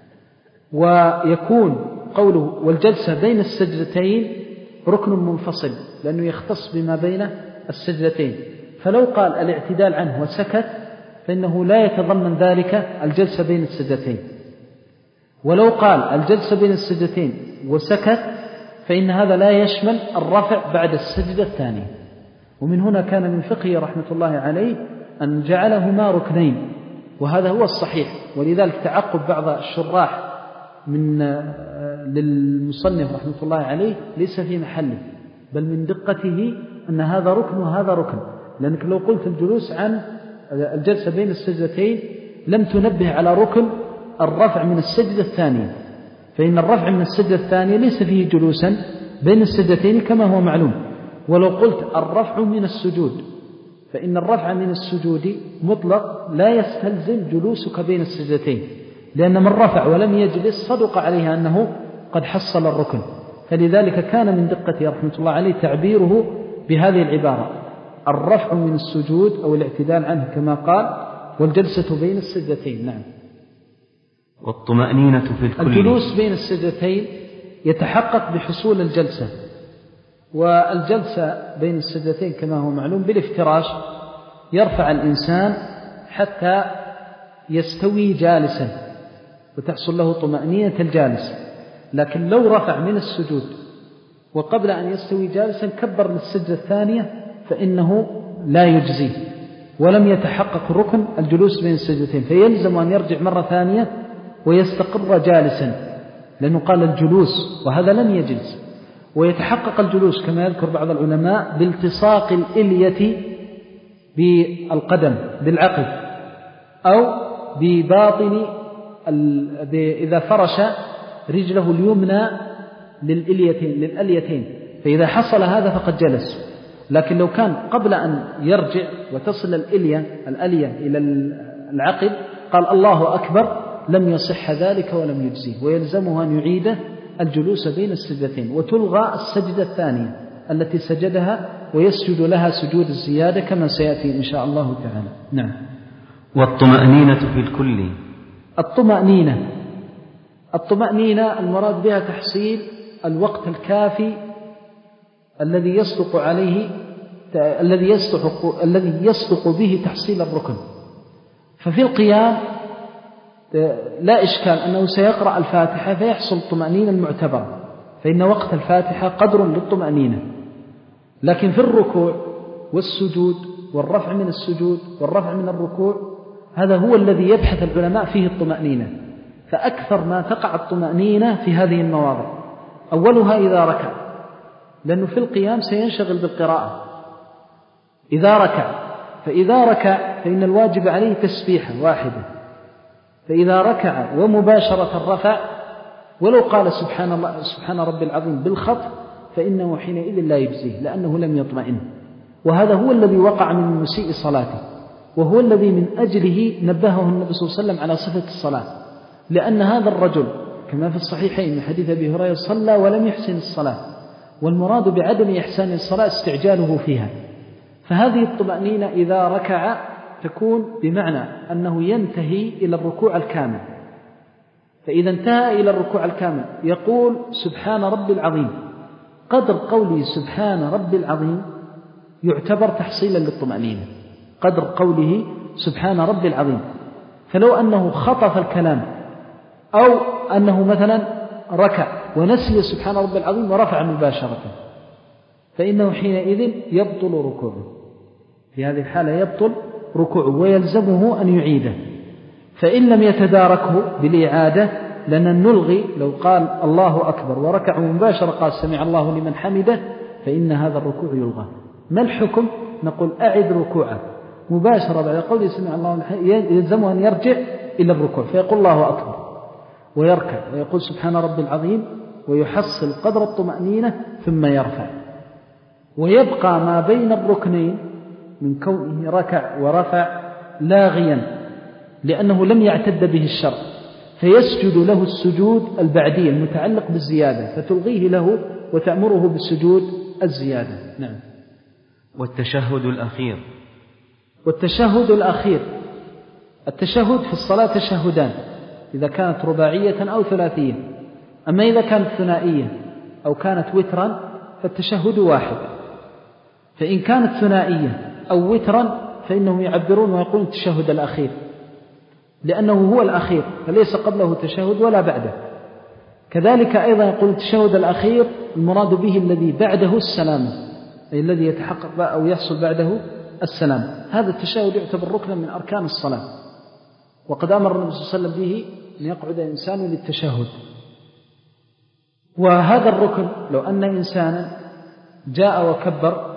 ويكون قوله والجلسة بين السجدتين ركن منفصل لأنه يختص بما بين السجدتين، فلو قال الاعتدال عنه وسكت فإنه لا يتضمن ذلك الجلسة بين السجدتين، ولو قال الجلسة بين السجدتين وسكت فإن هذا لا يشمل الرفع بعد السجدة الثانية. ومن هنا كان من فقهه رحمة الله عليه أن جعلهما ركنين، وهذا هو الصحيح. ولذلك تعقب بعض الشراح من للمصنف رحمة الله عليه ليس في محله، بل من دقته أن هذا ركن وهذا ركن، لأنك لو قلت الجلوس عن الجلسة بين السجدتين لم تنبه على ركن الرفع من السجدة الثانية، فإن الرفع من السجدة الثانية ليس فيه جلوسا بين السجدتين كما هو معلوم. ولو قلت الرفع من السجود فإن الرفع من السجود مطلق لا يستلزم جلوسك بين السجدتين، لأن من رفع ولم يجلس صدق عليه أنه قد حصل الركن، فلذلك كان من دقته رحمة الله عليه تعبيره بهذه العبارة: الرفع من السجود أو الاعتدال عنه كما قال، والجلسة بين السجدتين. نعم. والطمأنينة في الكل، الجلوس بين السجدتين يتحقق بحصول الجلسة، والجلسة بين السجدتين كما هو معلوم بالافتراش، يرفع الإنسان حتى يستوي جالسا وتحصل له طمأنينة الجالس، لكن لو رفع من السجود وقبل أن يستوي جالسا كبر للسجدة الثانية فإنه لا يجزيه ولم يتحقق ركن الجلوس بين السجدتين، فيلزم أن يرجع مرة ثانية ويستقر جالسا، لأنه قال الجلوس وهذا لم يجلس. ويتحقق الجلوس كما يذكر بعض العلماء بالتصاق الإلية بالقدم بالعقل، أو بباطن إذا فرش رجله اليمنى للإليتين للأليتين، فإذا حصل هذا فقد جلس. لكن لو كان قبل أن يرجع وتصل الإلية الألية إلى العقل قال الله أكبر لم يصح ذلك ولم يجزيه، ويلزمه أن يعيد الجلوس بين السجدتين، وتلغى السجدة الثانية التي سجدها ويسجد لها سجود الزيادة كما سيأتي إن شاء الله تعالى. نعم. والطمأنينة في الكل، الطمأنينة الطمأنينة المراد بها تحصيل الوقت الكافي الذي يصدق عليه الذي يصدق الذي يصدق به تحصيل الركن. ففي القيام لا إشكال أنه سيقرأ الفاتحة فيحصل الطمأنينة المعتبرة، فإن وقت الفاتحة قدر للطمأنينة. لكن في الركوع والسجود والرفع من السجود والرفع من الركوع هذا هو الذي يبحث العلماء فيه الطمأنينة. فأكثر ما تقع الطمأنينة في هذه المواضع، أولها إذا ركع، لأنه في القيام سينشغل بالقراءة إذا ركع. فإذا ركع فإن الواجب عليه تسبيحة واحدة، فإذا ركع ومباشرة الرفع ولو قال سبحان الله سبحان ربي العظيم بالخط فإنه حينئذ لا يجزيه، لأنه لم يطمئن. وهذا هو الذي وقع من مسيء صلاته، وهو الذي من أجله نبهه النبي صلى الله عليه وسلم على صفة الصلاة، لأن هذا الرجل كما في الصحيحين من حديث أبي هريرة صلى ولم يحسن الصلاة، والمراد بعدم إحسان الصلاة استعجاله فيها. فهذه الطمأنينة إذا ركع تكون بمعنى أنه ينتهي إلى الركوع الكامل، فإذا انتهى إلى الركوع الكامل يقول سبحان ربي العظيم. قدر قوله سبحان ربي العظيم يعتبر تحصيلا للطمأنينة، قدر قوله سبحان ربي العظيم. فلو أنه خطف الكلام أو أنه مثلا ركع ونسي سبحان ربي العظيم ورفع مباشرة فإنه حينئذ يبطل ركوعه، في هذه الحالة يبطل ركوعه ويلزمه أن يعيده. فإن لم يتداركه بالإعادة لأن نلغي لو قال الله أكبر وركع مباشرة قال سمع الله لمن حمده فإن هذا الركوع يلغى. ما الحكم؟ نقول أعد ركوعه مباشرة بعد قوله سمع الله لمن حمده، يلزمه أن يرجع إلى الركوع فيقول الله أكبر ويركع ويقول سبحان ربي العظيم ويحصل قدر الطمأنينة ثم يرفع، ويبقى ما بين الركنين من كونه ركع ورفع لاغيا لأنه لم يعتد به الشرع، فيسجد له السجود البعدي المتعلق بالزيادة فتلغيه له وتأمره بالسجود الزيادة. نعم. والتشهد الأخير. والتشهد الأخير، التشهد في الصلاة تشهدان إذا كانت رباعية أو ثلاثية، أما إذا كانت ثنائية أو كانت وترا فالتشهد واحد. فإن كانت ثنائية أو وترا فإنهم يعبرون ويقولون التشهد الأخير لأنه هو الأخير فليس قبله تشهد ولا بعده. كذلك أيضا يقول التشهد الأخير المراد به الذي بعده السلام، أي الذي يتحقق أو يحصل بعده السلام. هذا التشهد يعتبر ركنا من أركان الصلاة، وقد أمر النبي صلى الله عليه وسلم به أن يقعد إنسان للتشهد. وهذا الركن لو أن إنسانا جاء وكبر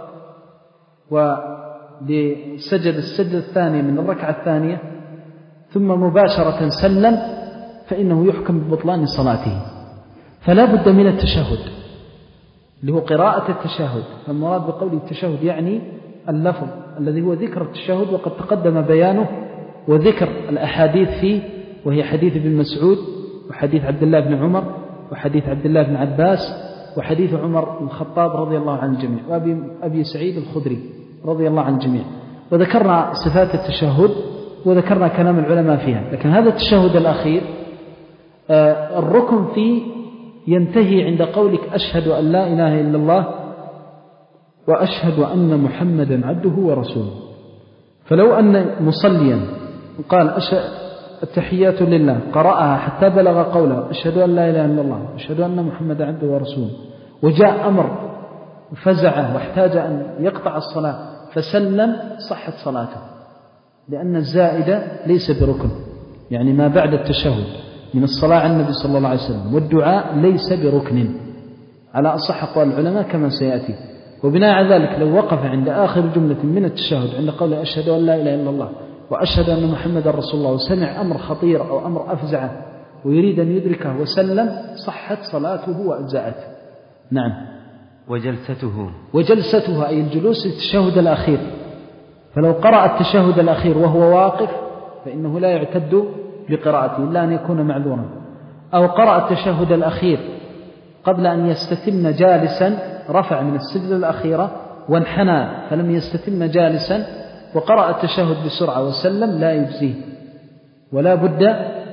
وسجد السجدة الثانية من الركعة الثانية ثم مباشرة سلم فإنه يحكم ببطلان صلاته، فلا بد من التشهد اللي هو قراءة التشهد. فالمراد بقول التشهد يعني اللفظ الذي هو ذكر التشهد، وقد تقدم بيانه وذكر الأحاديث فيه، وهي حديث ابن مسعود وحديث عبد الله بن عمر وحديث عبد الله بن عباس وحديث عمر بن الخطاب رضي الله عن الجميع وأبي سعيد الخدري رضي الله عن الجميع. وذكرنا صفات التشهد وذكرنا كلام العلماء فيها. لكن هذا التشهد الأخير آه الركن فيه ينتهي عند قولك أشهد أن لا إله إلا الله وأشهد أن محمدا عبده ورسوله. فلو أن مصليا قال التحيات لله قرأها حتى بلغ قوله أشهد أن لا إله إلا الله أشهد أن محمدا عبده ورسوله، وجاء أمر فزعه واحتاج أن يقطع الصلاة فسلم صحت صلاته، لأن الزائدة ليس بركن، يعني ما بعد التشهد من الصلاة على النبي صلى الله عليه وسلم والدعاء ليس بركن على أصح أقوال العلماء كما سيأتي. وبناء على ذلك لو وقف عند آخر جملة من التشهد عند قول أشهد أن لا إله إلا الله وأشهد أن محمد رسول الله وسمع أمر خطير أو أمر أفزعه ويريد أن يدركه وسلم صحت صلاته وأجزأته. نعم. وجلسته وجلسته أي الجلوس التشهد الأخير، فلو قرأ التشهد الأخير وهو واقف فإنه لا يعتد بقراءته إلا أن يكون معذورا، أو قرأ التشهد الأخير قبل أن يستتم جالسا رفع من السجدة الأخيرة وانحنى فلم يستتم جالسا وقرأ التشهد بسرعة وسلم لا يجزيه، ولا بد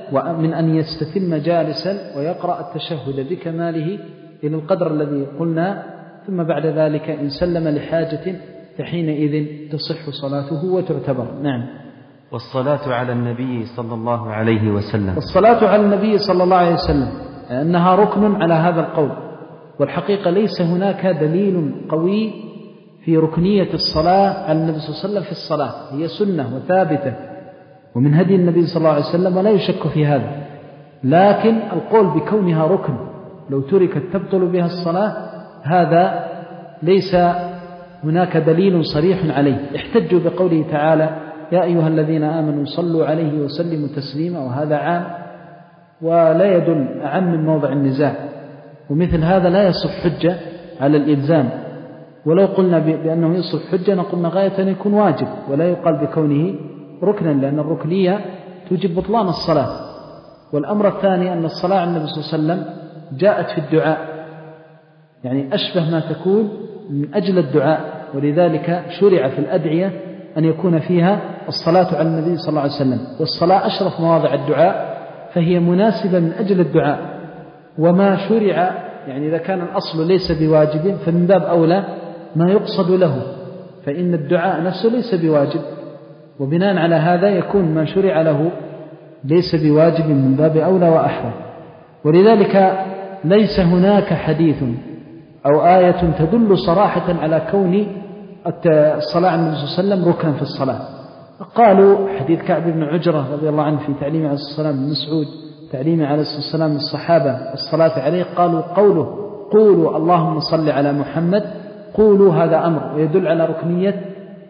ومن أن يستتم جالسا ويقرأ التشهد بكماله إلى القدر الذي قلنا، ثم بعد ذلك إن سلم لحاجة فحينئذ تصح صلاته وتعتبر. نعم. والصلاة على النبي صلى الله عليه وسلم. الصلاة على النبي صلى الله عليه وسلم أنها ركن على هذا القول، والحقيقة ليس هناك دليل قوي في ركنية الصلاة على النبي صلى الله عليه وسلم في الصلاة، هي سنة وثابتة ومن هدي النبي صلى الله عليه وسلم ولا يشك في هذا، لكن القول بكونها ركن لو تركت تبطل بها الصلاة هذا ليس هناك دليل صريح عليه. احتجوا بقوله تعالى يا أيها الذين آمنوا صلوا عليه وسلموا تسليما، وهذا عام ولا يدل أعم من موضع النزاع، ومثل هذا لا يصح حجة على الإلزام، ولو قلنا بأنه يصح حجة نقولنا غاية أن يكون واجب ولا يقال بكونه ركنا، لأن الركنية توجب بطلان الصلاة. والأمر الثاني أن الصلاة على النبي صلى الله عليه وسلم جاءت في الدعاء، يعني أشبه ما تكون من أجل الدعاء، ولذلك شرع في الأدعية أن يكون فيها الصلاة على النبي صلى الله عليه وسلم، والصلاة أشرف مواضع الدعاء فهي مناسبة من أجل الدعاء. وما شرع يعني إذا كان الأصل ليس بواجب فمن باب أولى ما يقصد له، فإن الدعاء نفسه ليس بواجب، وبناء على هذا يكون ما شرع له ليس بواجب من باب أولى وأحرى. ولذلك ليس هناك حديث أو آية تدل صراحة على كون الصلاة على النبي صلى الله عليه وسلم ركنا في الصلاة. قالوا حديث كعب بن عجرة رضي الله عنه في تعليم عليه الصلاة والسلام بن مسعود تعليم عليه الصلاة والسلام الصحابة الصلاة عليه، قالوا قوله قولوا اللهم صل على محمد، قولوا هذا أمر ويدل على ركنية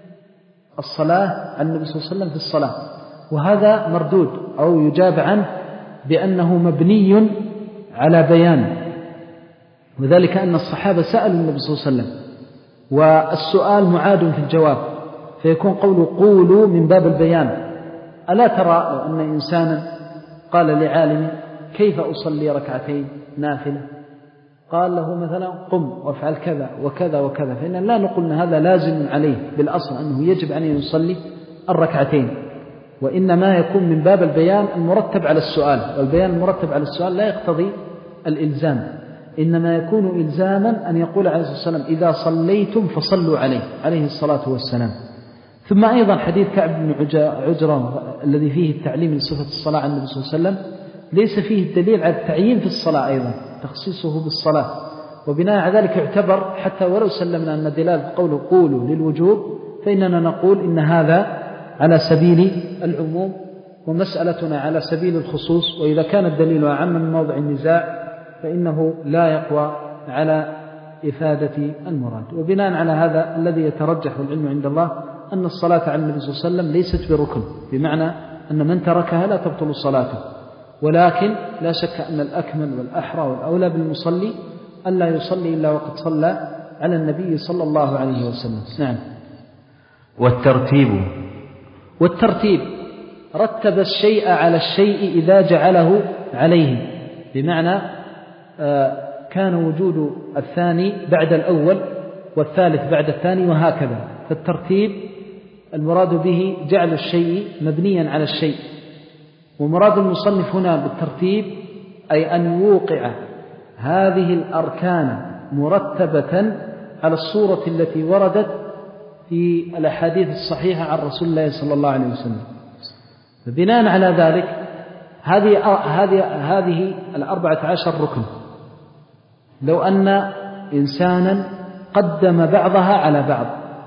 الصلاة على النبي صلى الله عليه وسلم في الصلاة، وهذا مردود أو يجاب عنه بأنه مبني على بيان، وذلك أن الصحابة سألوا النبي صلى الله عليه وسلم والسؤال معاد في الجواب، فيكون قول قولوا من باب البيان. ألا ترى أن إنسانا قال لعالم كيف أصلي ركعتين نافلة، قال له مثلا قم وافعل كذا وكذا وكذا، فإن لا نقول هذا لازم عليه بالأصل أنه يجب أن يصلي الركعتين، وإنما يكون من باب البيان المرتب على السؤال، والبيان المرتب على السؤال لا يقتضي الإلزام، إنما يكون إلزاما أن يقول عليه الصلاة والسلام إذا صليتم فصلوا عليه عليه الصلاة والسلام. ثم أيضا حديث كعب بن عجرة الذي فيه التعليم لصفة الصلاة على النبي صلى الله عليه وسلم ليس فيه الدليل على التعيين في الصلاة، أيضا تخصيصه بالصلاة، وبناء على ذلك يعتبر حتى ولو سلمنا أن دلالة قوله قولوا للوجوب فإننا نقول إن هذا على سبيل العموم ومسألتنا على سبيل الخصوص، وإذا كان الدليل أعم من موضع النزاع فإنه لا يقوى على إفادة المراد. وبناء على هذا الذي يترجح العلم عند الله أن الصلاة على النبي صلى الله عليه وسلم ليست بركن، بمعنى أن من تركها لا تبطل صلاته، ولكن لا شك أن الأكمل والأحرى والأولى بالمصلي ألا يصلي إلا وقد صلى على النبي صلى الله عليه وسلم. نعم. والترتيب والترتيب رتب الشيء على الشيء إذا جعله عليه، بمعنى كان وجود الثاني بعد الأول والثالث بعد الثاني وهكذا، فالترتيب المراد به جعل الشيء مبنيا على الشيء، ومراد المصنف هنا بالترتيب أي أن يوقع هذه الأركان مرتبة على الصورة التي وردت في الأحاديث الصحيحة عن رسول الله صلى الله عليه وسلم. فبناء على ذلك هذه هذه هذه الأربعة عشر ركن، لو أن إنسانا قدم بعضها على بعض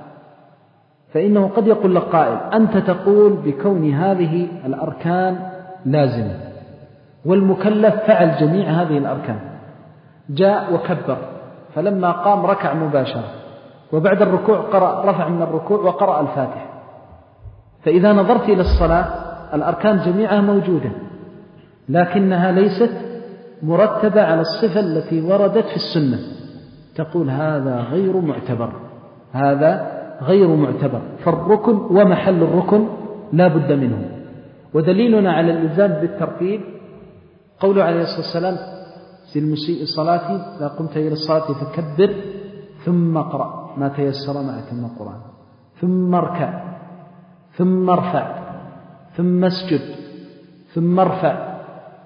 فإنه قد يقول لك قائل أنت تقول بكون هذه الأركان لازمة، والمكلف فعل جميع هذه الأركان، جاء وكبر فلما قام ركع مباشرة، وبعد الركوع قرأ رفع من الركوع وقرأ الفاتحة، فإذا نظرت إلى الصلاة الأركان جميعها موجودة لكنها ليست مرتبة على الصفة التي وردت في السنة، تقول هذا غير معتبر، هذا غير معتبر، فالركن ومحل الركن لا بد منه. ودليلنا على الإلزام بالترتيب قوله عليه الصلاة والسلام في المسيء صلاتي إذا قمت إلى الصلاة فكبر ثم اقرأ ما تيسر معك من القرآن، ثم اركع، ثم ارفع، ثم اسجد، ثم ارفع،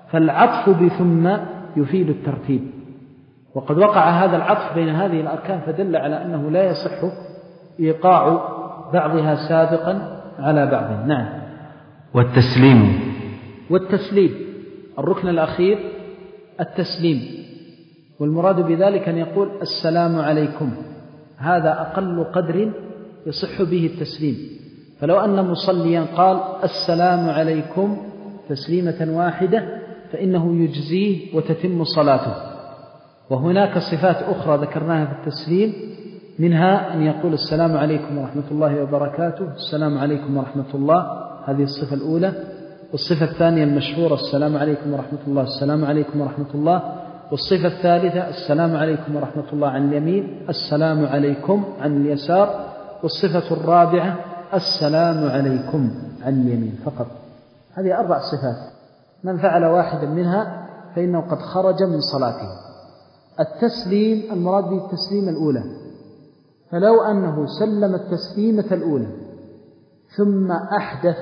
فالعطف بثم يفيد الترتيب، وقد وقع هذا العطف بين هذه الأركان فدل على أنه لا يصح إيقاع بعضها سابقا على بعض. نعم. والتسليم والتسليم الركن الأخير التسليم، والمراد بذلك أن يقول السلام عليكم، هذا أقل قدر يصح به التسليم. فلو أن مصليا قال السلام عليكم تسليمة واحدة فإنه يجزيه وتتم صلاته. وهناك صفات أخرى ذكرناها في التسليم، منها أن يقول السلام عليكم ورحمة الله وبركاته، السلام عليكم ورحمة الله، هذه الصفة الأولى. والصفة الثانية المشهورة السلام عليكم ورحمة الله، السلام عليكم ورحمة الله. والصفة الثالثة السلام عليكم ورحمة الله عن اليمين، السلام عليكم عن اليسار. والصفة الرابعة السلام عليكم عن اليمين فقط. هذه أربع صفات، من فعل واحدا منها فإنه قد خرج من صلاته. التسليم المراد به التسليم الأولى، فلو أنه سلم التسليمة الأولى ثم أحدث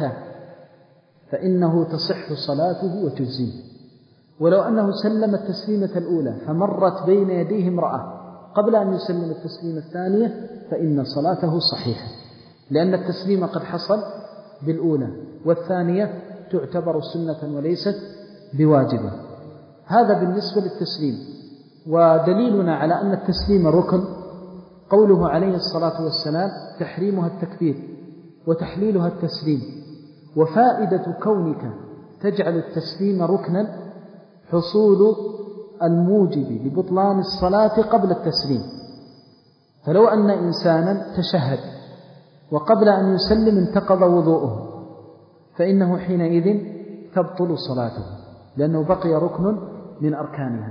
فإنه تصح صلاته وتجزيه. ولو أنه سلم التسليمة الأولى فمرت بين يديه امرأة قبل أن يسلم التسليمة الثانية فإن صلاته صحيحة، لأن التسليم قد حصل بالأولى، والثانية تعتبر سنة وليست بواجبة. هذا بالنسبة للتسليم. ودليلنا على أن التسليم ركن قوله عليه الصلاة والسلام تحريمها التكبير وتحليلها التسليم. وفائدة كونك تجعل التسليم ركنا حصول الموجب لبطلان الصلاة قبل التسليم. فلو أن إنسانا تشهد وقبل أن يسلم انتقض وضوءه فإنه حينئذ تبطل صلاته، لأنه بقي ركن من أركانها.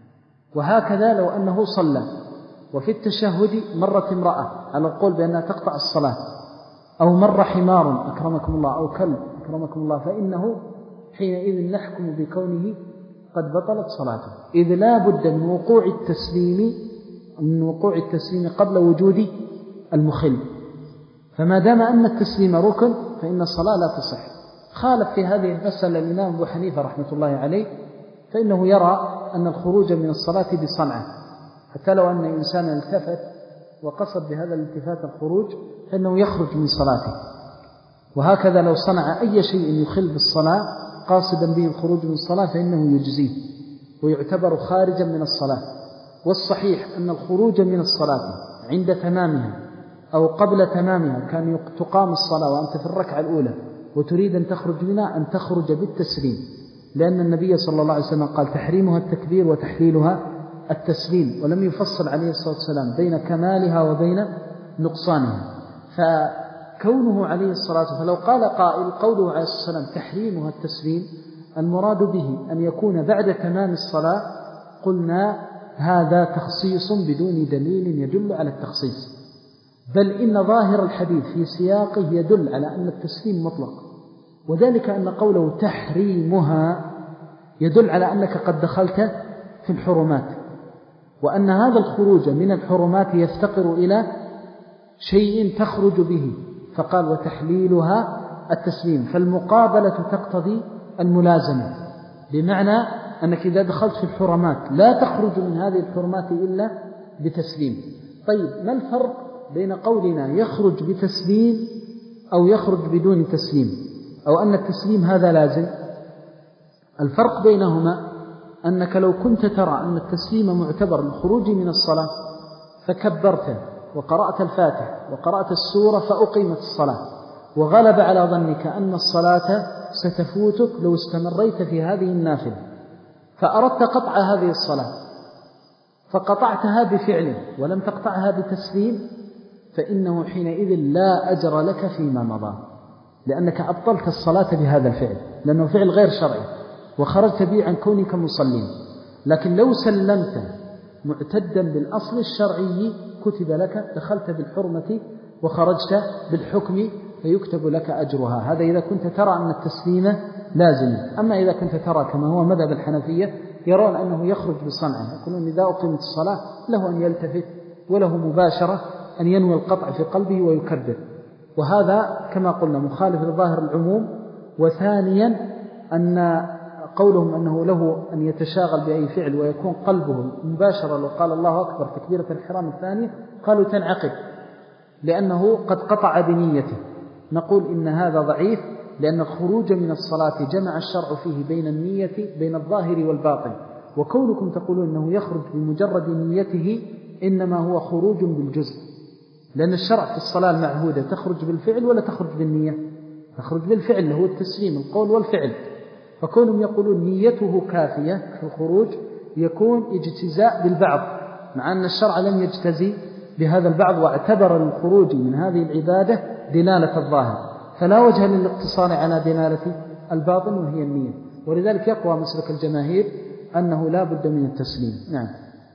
وهكذا لو أنه صلى وفي التشهد مرت امرأة على القول بأنها تقطع الصلاة، أو مر حمار أكرمكم الله أو كلب أكرمكم الله، فإنه حينئذ نحكم بكونه قد بطلت صلاته، إذ لا بد من وقوع التسليم من وقوع التسليم قبل وجود المخل. فما دام أن التسليم ركن فإن الصلاة لا تصح. خالف في هذه المسألة الإمام أبو حنيفة رحمة الله عليه، فإنه يرى أن الخروج من الصلاة بصنعة، حتى لو أن إنسانا التفت وقصد بهذا الالتفات الخروج فإنه يخرج من صلاته. وهكذا لو صنع أي شيء يخل بالصلاة قاصدا به الخروج من الصلاة فإنه يجزيه ويعتبر خارجا من الصلاة. والصحيح أن الخروج من الصلاة عند تمامها أو قبل تمامها كان تقام الصلاة وأنت في الركعة الأولى وتريد أن تخرج منها أن تخرج بالتسليم، لأن النبي صلى الله عليه وسلم قال تحريمها التكبير وتحليلها التسليم، ولم يفصل عليه الصلاة والسلام بين كمالها وبين نقصانها. فكونه عليه الصلاة فلو قال قائل قوله عليه الصلاة والسلام تحريمها التسليم المراد به أن يكون بعد تمام الصلاة، قلنا هذا تخصيص بدون دليل يدل على التخصيص، بل إن ظاهر الحديث في سياقه يدل على أن التسليم مطلق، وذلك أن قوله تحريمها يدل على أنك قد دخلت في الحرمات، وأن هذا الخروج من الحرمات يفتقر إلى شيء تخرج به، فقال وتحليلها التسليم، فالمقابلة تقتضي الملازمة، بمعنى أنك إذا دخلت في الحرمات لا تخرج من هذه الحرمات إلا بتسليم. طيب ما الفرق بين قولنا يخرج بتسليم أو يخرج بدون تسليم، أو أن التسليم هذا لازم؟ الفرق بينهما أنك لو كنت ترى أن التسليم معتبر للخروج من الصلاة فكبرت وقرأت الفاتحة وقرأت السورة فأقيمت الصلاة، وغلب على ظنك أن الصلاة ستفوتك لو استمريت في هذه النافلة، فأردت قطع هذه الصلاة فقطعتها بفعل ولم تقطعها بتسليم، فإنه حينئذ لا أجر لك فيما مضى، لأنك أبطلت الصلاة بهذا الفعل، لأنه فعل غير شرعي وخرجت به عن كونك مصلين. لكن لو سلمت معتدا بالأصل الشرعي كتب لك دخلت بالحرمة وخرجت بالحكم فيكتب لك أجرها. هذا إذا كنت ترى أن التسليم لازم. أما إذا كنت ترى كما هو مذهب الحنفية يرون أنه يخرج بصنعه، يقولون إذا أقيمت الصلاة له أن يلتفت وله مباشرة أن ينوي القطع في قلبه ويكبر، وهذا كما قلنا مخالف لظاهر العموم. وثانيا أن قولهم أنه له أن يتشاغل بأي فعل ويكون قلبه مباشرة لو قال الله أكبر تكبيرة الإحرام الثانية، قالوا تنعقد لأنه قد قطع بنيته. نقول إن هذا ضعيف، لأن الخروج من الصلاة جمع الشرع فيه بين النية بين الظاهر والباطن، وكونكم تقولون أنه يخرج بمجرد نيته إنما هو خروج بالجزء، لأن الشرع في الصلاة المعهودة تخرج بالفعل ولا تخرج بالنية؟ تخرج بالفعل، هو التسليم القول والفعل. فكونهم يقولون نيته كافية في الخروج يكون اجتزاء بالبعض، مع أن الشرع لم يجتزي بهذا البعض، واعتبر الخروج من هذه العبادة دلالة الظاهر، فلا وجه للاقتصار على دلالة الباطن وهي النية. ولذلك يقوى مسلك الجماهير أنه لا بد من التسليم. نعم.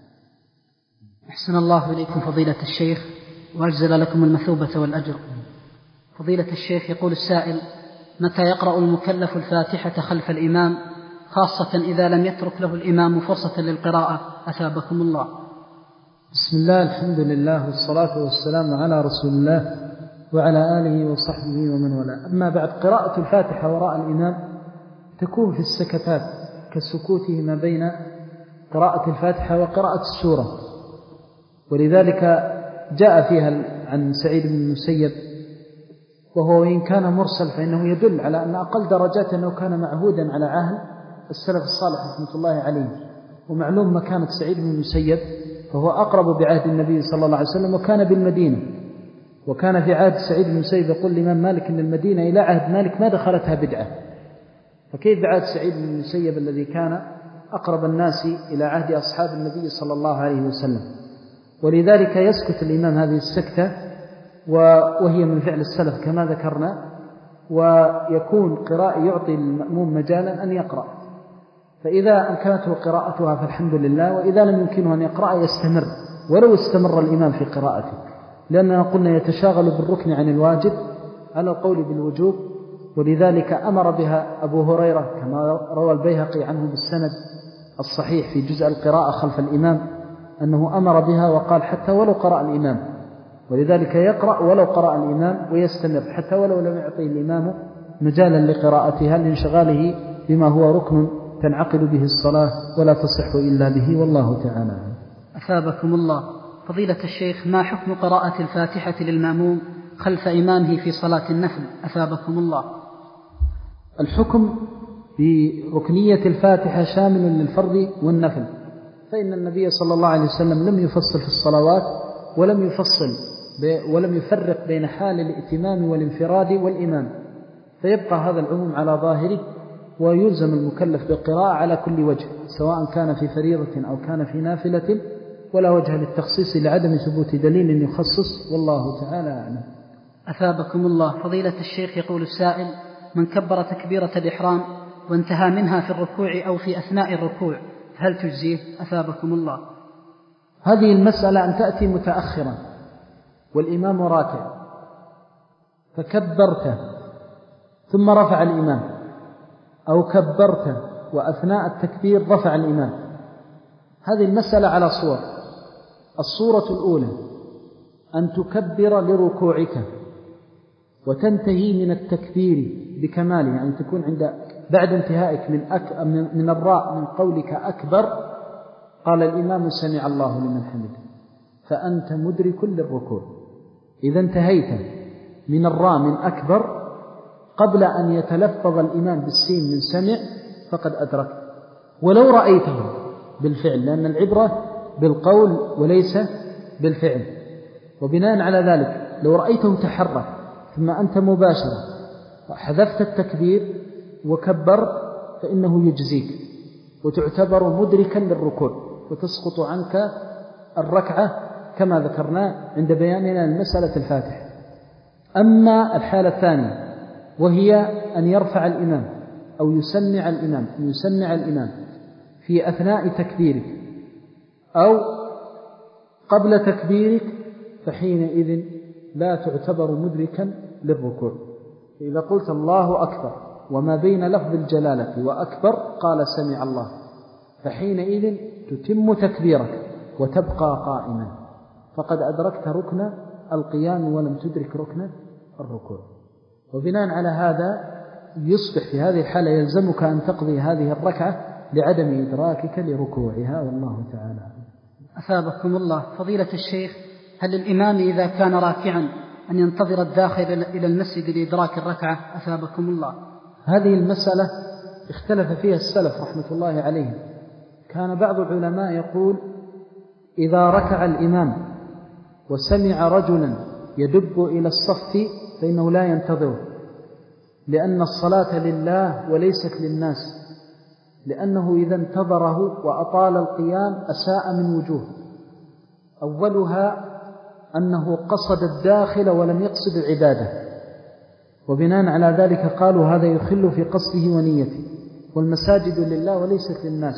أحسن الله إليكم فضيلة الشيخ وأجزل لكم المثوبة والأجر. فضيلة الشيخ، يقول السائل: متى يقرأ المكلف الفاتحة خلف الإمام، خاصة إذا لم يترك له الإمام فرصة للقراءة؟ أثابكم الله. بسم الله، الحمد لله، والصلاة والسلام على رسول الله وعلى آله وصحبه ومن والاه. أما بعد، قراءة الفاتحة وراء الإمام تكون في السكتات كسكوته ما بين قراءة الفاتحة وقراءة السورة، ولذلك جاء فيها عن سعيد بن المسيب، وهو إن كان مرسل فإنه يدل على أن أقل درجات أنه كان معهودا على عهد السلف الصالح رحمة الله عليه. ومعلوم مكانة سعيد بن المسيب، فهو أقرب بعهد النبي صلى الله عليه وسلم، وكان بالمدينة، وكان في عهد سعيد بن المسيب يقول الإمام مالك إن المدينة إلى عهد مالك ما دخلتها بدعة، فكيف بعهد سعيد بن المسيب الذي كان أقرب الناس إلى عهد أصحاب النبي صلى الله عليه وسلم؟ ولذلك يسكت الإمام هذه السكتة، وهي من فعل السلف كما ذكرنا، ويكون قراءة يعطي المأموم مجالا أن يقرأ، فإذا أمكنته قراءتها فالحمد لله، وإذا لم يمكنه أن يقرأ يستمر ولو استمر الإمام في قراءته، لأننا قلنا يتشاغل بالركن عن الواجب على القول بالوجوب. ولذلك أمر بها أبو هريرة كما روى البيهقي عنه بالسند الصحيح في جزء القراءة خلف الإمام أنه أمر بها وقال حتى ولو قرأ الإمام، ولذلك يقرأ ولو قرأ الإمام ويستمر حتى ولو لم يعطي الإمام مجالا لقراءتها لانشغاله بما هو ركن تنعقد به الصلاة ولا تصح إلا به، والله تعالى. أثابكم الله. فضيلة الشيخ، ما حكم قراءة الفاتحة للمأموم خلف إمامه في صلاة النفل؟ أثابكم الله. الحكم بركنية الفاتحة شامل للفرض والنفل، فإن النبي صلى الله عليه وسلم لم يفصل في الصلوات ولم يفصل ولم يفرق بين حال الائتمام والانفراد والإمام، فيبقى هذا العموم على ظاهره، ويلزم المكلف بالقراءة على كل وجه سواء كان في فريضة أو كان في نافلة، ولا وجه للتخصيص لعدم ثبوت دليل يخصص، والله تعالى أعلم. أثابكم الله. فضيلة الشيخ، يقول السائل: من كبر تكبيرة الإحرام وانتهى منها في الركوع أو في أثناء الركوع هل تجزيه؟ أثابكم الله. هذه المسألة أن تأتي متأخرا والإمام راكع فكبرت ثم رفع الإمام، أو كبرت وأثناء التكبير رفع الإمام، هذه المسألة على صور. الصورة الأولى أن تكبر لركوعك وتنتهي من التكبير بكماله، يعني تكون عند بعد انتهائك من, أك من الراء من قولك أكبر قال الإمام سمع الله لمن حمده، فأنت مدرك للركوع. إذا انتهيت من الراء من أكبر قبل أن يتلفظ الإمام بالسين من سمع فقد أدرك، ولو رأيته بالفعل، لأن العبرة بالقول وليس بالفعل. وبناء على ذلك لو رأيته تحرك ثم أنت مباشرة حذفت التكبير وكبرت فإنه يجزيك وتعتبر مدركا للركوع، وتسقط عنك الركعة كما ذكرنا عند بياننا المسألة الفاتحة. أما الحالة الثانية وهي أن يرفع الإمام أو يسمع الإمام يسمع الإمام في أثناء تكبيرك أو قبل تكبيرك، فحينئذ لا تعتبر مدركا للركوع. إذا قلت الله أكبر وما بين لفظ الجلالة وأكبر قال سمع الله، فحينئذ تتم تكبيرك وتبقى قائما، فقد أدركت ركن القيام ولم تدرك ركن الركوع. وبناء على هذا يصبح في هذه الحالة يلزمك أن تقضي هذه الركعة لعدم إدراكك لركوعها، والله تعالى. أثابكم الله. فضيلة الشيخ، هل الإمام إذا كان راكعا أن ينتظر الداخل إلى المسجد لإدراك الركعة؟ أثابكم الله. هذه المسألة اختلف فيها السلف رحمة الله عليهم. كان بعض العلماء يقول إذا ركع الإمام وسمع رجلا يدب إلى الصف فإنه لا ينتظره، لأن الصلاة لله وليست للناس، لأنه إذا انتظره وأطال القيام أساء من وجوه. أولها أنه قصد الداخل ولم يقصد العبادة، وبناء على ذلك قالوا هذا يخل في قصده ونيته، والمساجد لله وليست للناس.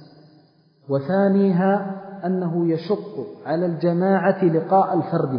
وثانيها أنه يشق على الجماعة لقاء الفرد،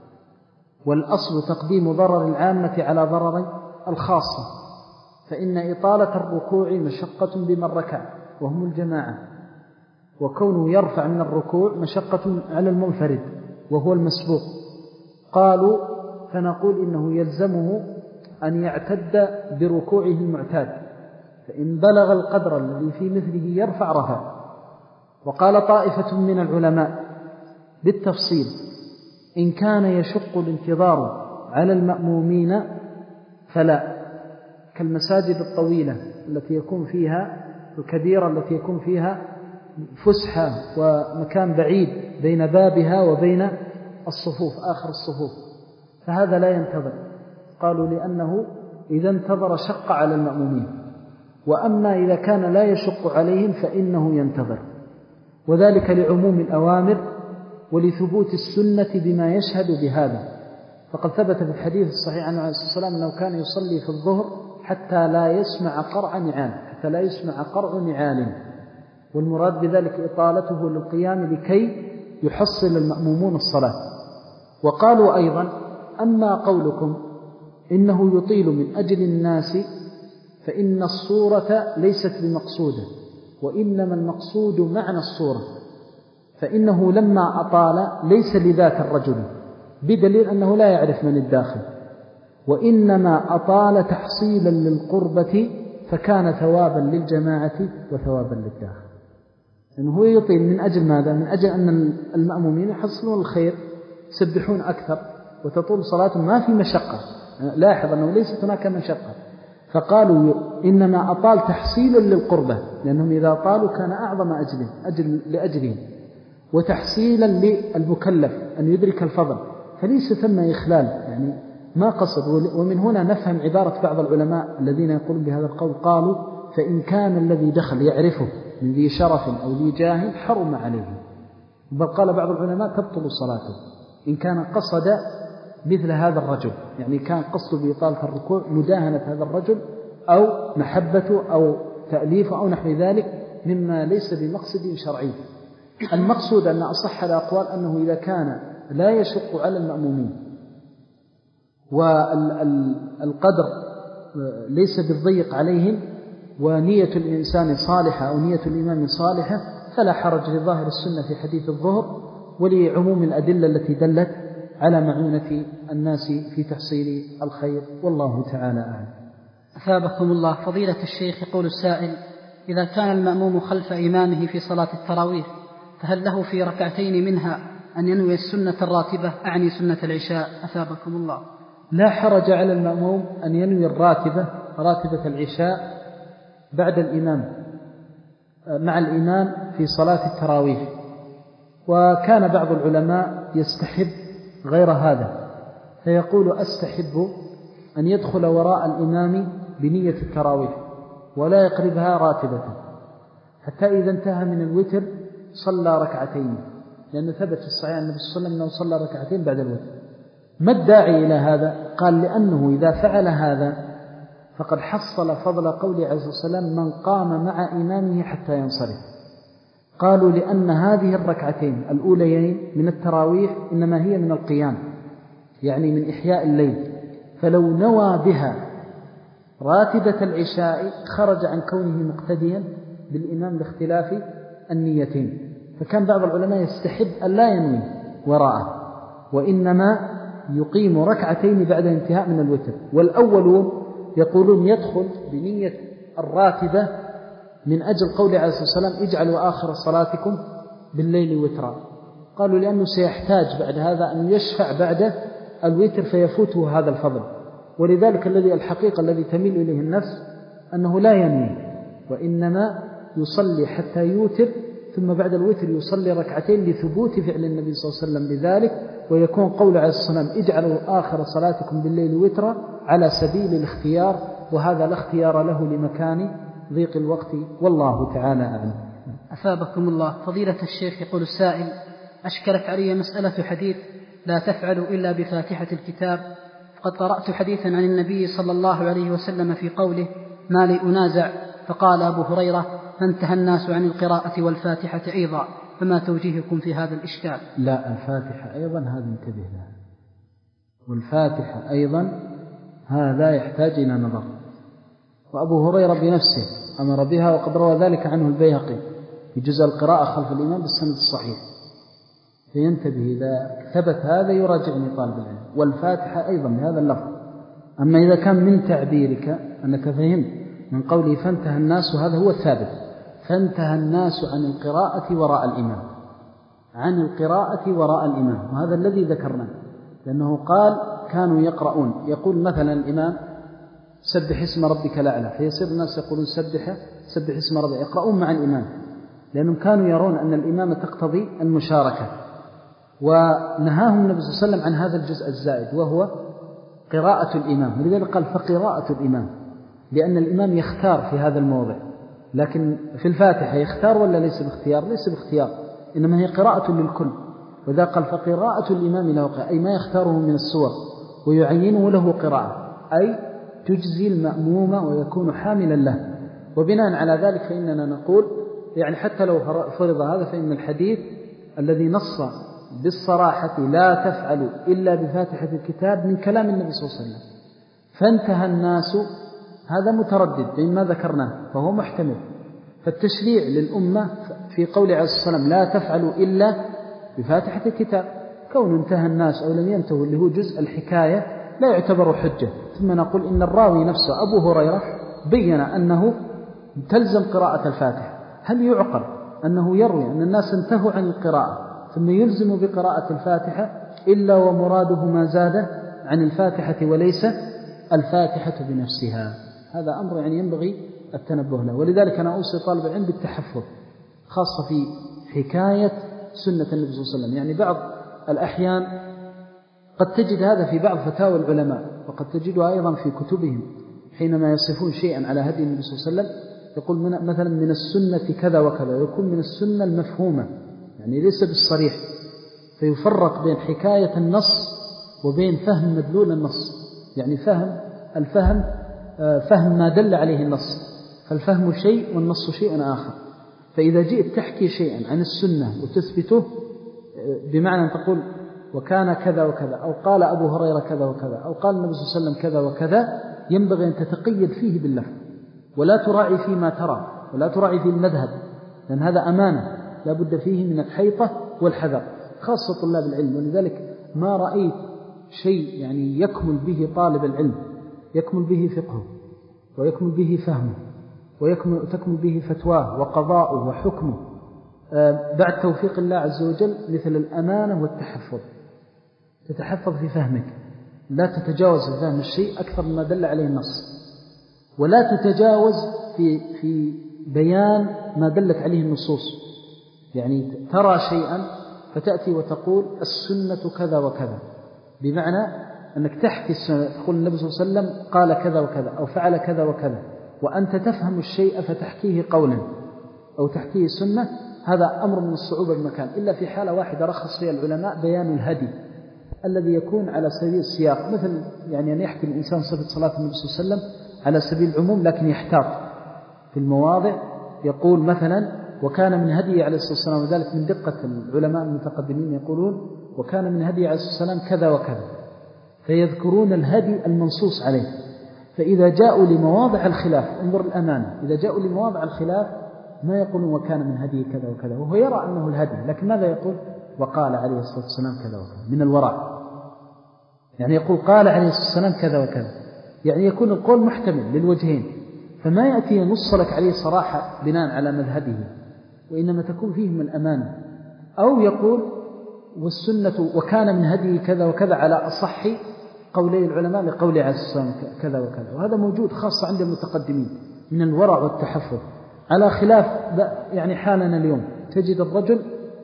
والأصل تقديم ضرر العامة على ضرر الخاصة، فإن إطالة الركوع مشقة بمن ركع وهم الجماعة، وكونه يرفع من الركوع مشقة على المنفرد وهو المسبوق. قالوا فنقول إنه يلزمه أن يعتد بركوعه المعتاد، فإن بلغ القدر الذي في مثله يرفع رفع. وقال طائفة من العلماء بالتفصيل إن كان يشق الانتظار على المأمومين فلا، كالمساجد الطويلة التي يكون فيها الكبيرة التي يكون فيها فسحة ومكان بعيد بين بابها وبين الصفوف آخر الصفوف، فهذا لا ينتظر. قالوا لأنه إذا انتظر شق على المأمومين، وأما إذا كان لا يشق عليهم فإنه ينتظر، وذلك لعموم الأوامر ولثبوت السنة بما يشهد بهذا. فقد ثبت في الحديث الصحيح عنه عليه الصلاة والسلام أنه كان يصلي في الظهر حتى لا يسمع قرع نعال، حتى لا يسمع قرع نعال، والمراد بذلك إطالته للقيام لكي يحصل المأمومون الصلاة. وقالوا أيضا أما قولكم إنه يطيل من أجل الناس فإن الصورة ليست بمقصودة، وإنما المقصود معنى الصورة، فإنه لما أطال ليس لذات الرجل، بدليل أنه لا يعرف من الداخل، وإنما أطال تحصيلا للقربة، فكان ثوابا للجماعة وثوابا للداخل. لأنه هو يطيل من أجل ماذا؟ من أجل أن المأمومين يحصلون الخير، يسبحون أكثر وتطول صلاة ما في مشقة. لاحظ أنه ليست هناك مشقة، فقالوا إنما أطال تحصيلا للقربة، لأنهم إذا طالوا كان أعظم أجل, أجل لأجلهم، وتحصيلا للمكلف أن يدرك الفضل، فليس ثم إخلال، يعني ما قصد. ومن هنا نفهم عبارة بعض العلماء الذين يقولون بهذا القول، قالوا فإن كان الذي دخل يعرفه من ذي شرف أو ذي جاه حرم عليه. بل قال بعض العلماء تبطل صلاته إن كان قصد مثل هذا الرجل، يعني كان قصده بإطالة الركوع مداهنة هذا الرجل أو محبته أو تأليفه أو نحو ذلك مما ليس بمقصد شرعي. المقصود أن أصح الأقوال أنه إذا كان لا يشق على المأمومين والقدر ليس بالضيق عليهم، ونية الإنسان صالحة أو نية الإمام صالحة، فلا حرج لظاهر السنة في حديث الظهر ولعموم الأدلة التي دلت على معونة الناس في تحصيل الخير، والله تعالى أعلم. أثابكم الله. فضيلة الشيخ، يقول السائل: إذا كان المأموم خلف إمامه في صلاة التراويح فهل له في ركعتين منها أن ينوي السنة الراتبة، أعني سنة العشاء؟ أثابكم الله. لا حرج على المأموم أن ينوي الراتبة، راتبة العشاء بعد الإمام مع الإمام في صلاة التراويح. وكان بعض العلماء يستحب غير هذا، فيقول أستحب أن يدخل وراء الإمام بنية التراويح ولا يقربها راتبة، حتى إذا انتهى من الوتر صلى ركعتين، لأنه ثبت في الصحيح عن النبي صلى الله عليه وسلم أنه صلى ركعتين بعد الوتر. ما الداعي إلى هذا؟ قال لأنه إذا فعل هذا فقد حصل فضل قوله عليه الصلاة والسلام: من قام مع إمامه حتى ينصرف. قالوا لأن هذه الركعتين الأوليين من التراويح إنما هي من القيام، يعني من إحياء الليل، فلو نوى بها راتبة العشاء خرج عن كونه مقتديا بالإمام لاختلاف النيتين. فكان بعض العلماء يستحب أن لا ينوي وراءه، وإنما يقيم ركعتين بعد انتهاء من الوتر. والأولون يقولون يدخل بنية الراتبة من أجل قول عليه الصلاة والسلام اجعلوا آخر صلاتكم بالليل وترا. قالوا لأنه سيحتاج بعد هذا أن يشفع بعد الوتر فيفوته هذا الفضل. ولذلك الذي الحقيقة الذي تميل إليه النفس أنه لا ينوي، وإنما يصلي حتى يوتر، ثم بعد الوتر يصلي ركعتين لثبوت فعل النبي صلى الله عليه وسلم بذلك، ويكون قول عليه الصلاة والسلام اجعلوا آخر صلاتكم بالليل وترا على سبيل الاختيار، وهذا لا اختيار له لمكان ضيق الوقت، والله تعالى أعلم. أثابكم الله. فضيلة الشيخ، يقول السائل: أشكلت علي مسألة حديث لا تفعل إلا بفاتحة الكتاب. قد قرأت حديثا عن النبي صلى الله عليه وسلم في قوله ما لي أنازع، فقال أبو هريرة فانتهى الناس عن القراءة والفاتحة أيضا، فما توجيهكم في هذا الإشكال؟ لا، الفاتحة أيضا هذا انتبه لها، والفاتحة أيضا هذا يحتاج إلى نظر. وأبو هريرة بنفسه أمر بها، وقد روى ذلك عنه البيهقي في جزء القراءة خلف الإمام بالسند الصحيح، فينتبه إذا ثبت هذا يراجعني طالب العلم. والفاتحة أيضا بهذا اللفظ. أما إذا كان من تعبيرك أنك فهمت من قوله فانتهى الناس، هذا هو الثابت، فانتهى الناس عن القراءة وراء الإمام، عن القراءة وراء الإمام، وهذا الذي ذكرناه، لأنه قال كانوا يقرؤون، يقول مثلا الإمام سبح اسم ربك الأعلى، فيصير الناس يقولون سبح سبح اسم ربك، يقرؤون مع الإمام، لأنهم كانوا يرون أن الإمامة تقتضي المشاركة. ونهاهم النبي صلى الله عليه وسلم عن هذا الجزء الزائد وهو قراءة الإمام، ولذلك قال فقراءة الإمام، لأن الإمام يختار في هذا الموضع. لكن في الفاتحة يختار ولا ليس باختيار؟ ليس باختيار، إنما هي قراءة للكل. وذا قال فقراءة الإمام له قراءة، أي ما يختاره من السور ويعينه له قراءة، أي تجزي المأموم ويكون حاملا له. وبناء على ذلك فإننا نقول يعني حتى لو فرض هذا، فإن الحديث الذي نص بالصراحة لا تفعل إلا بفاتحة الكتاب من كلام النبي صلى الله عليه وسلم، فانتهى الناس، هذا متردد بين ما ذكرناه فهو محتمل. فالتشريع للأمة في قول عليه الصلاة والسلام لا تفعلوا إلا بفاتحة الكتاب، كون انتهى الناس أو لم ينتهوا اللي هو جزء الحكاية لا يعتبر حجة. ثم نقول إن الراوي نفسه أبو هريرة بين أنه تلزم قراءة الفاتحة. هل يعقل أنه يروي أن الناس انتهوا عن القراءة ثم يلزم بقراءة الفاتحة إلا ومراده ما زاد عن الفاتحة وليس الفاتحة بنفسها؟ هذا أمر يعني ينبغي التنبه له. ولذلك أنا أوصي طالب العلم بالتحفظ، خاصة في حكاية سنة النبي صلى الله عليه وسلم. يعني بعض الأحيان قد تجد هذا في بعض فتاوى العلماء، وقد تجده أيضا في كتبهم حينما يصفون شيئا على هدي النبي صلى الله عليه وسلم، يقول من مثلا من السنة كذا وكذا، يكون من السنة المفهومة يعني ليس بالصريح، فيفرق بين حكاية النص وبين فهم مدلول النص. يعني فهم الفهم فهم ما دل عليه النص، فالفهم شيء والنص شيء آخر. فإذا جئت تحكي شيئا عن السنة وتثبته بمعنى أن تقول وكان كذا وكذا، أو قال أبو هريرة كذا وكذا، أو قال النبي صلى الله عليه وسلم كذا وكذا، ينبغي أن تتقيد فيه باللفظ، ولا تراعي فيما ترى، ولا تراعي في المذهب، لأن هذا أمانة لا بد فيه من الحيطة والحذر، خاصة طلاب العلم. ولذلك ما رأيت شيء يعني يكمل به طالب العلم، يكمل به فقهه ويكمل به فهمه وتكمل به فتواه وقضاؤه وحكمه بعد توفيق الله عز وجل مثل الأمانة والتحفظ. تتحفظ في فهمك، لا تتجاوز في فهم الشيء أكثر مما دل عليه النص، ولا تتجاوز في في بيان ما دلت عليه النصوص. يعني ترى شيئا فتأتي وتقول السنة كذا وكذا، بمعنى أنك تحكي السنة، تقول النبي صلى الله عليه وسلم قال كذا وكذا أو فعل كذا وكذا، وأنت تفهم الشيء فتحكيه قولا أو تحكيه سنة. هذا أمر من الصعوبة بمكان، إلا في حالة واحدة رخص فيها العلماء، بيان الهدي الذي يكون على سبيل السياق، مثل يعني أن يحكي الإنسان صفة صلاة النبي صلى الله عليه وسلم على سبيل العموم لكن يحتاط في المواضع، يقول مثلا وكان من هدي عليه الصلاة والسلام، وذلك من دقة العلماء المتقدمين يقولون وكان من هدي عليه الصلاة والسلام كذا وكذا، فيذكرون الهدي المنصوص عليه. فإذا جاءوا لمواضع الخلاف، انظر الأمانة، إذا جاءوا لمواضع الخلاف ما يقولون وكان من هدي كذا وكذا، وهو يرى أنه الهدي، لكن ماذا يقول؟ وقال عليه الصلاة والسلام كذا وكذا، من الوراء. يعني يقول قال عليه الصلاة والسلام كذا وكذا، يعني يكون القول محتمل للوجهين، فما يأتي ينص لك عليه صراحة بناء على مذهبه، وإنما تكون فيه من الأمانة. أو يقول والسنة وكان من هدي كذا وكذا على أصح قولي العلماء لقول عليه السلام كذا وكذا، وهذا موجود خاصة عند المتقدمين من الورع والتحفظ، على خلاف يعني حالنا اليوم. تجد الرجل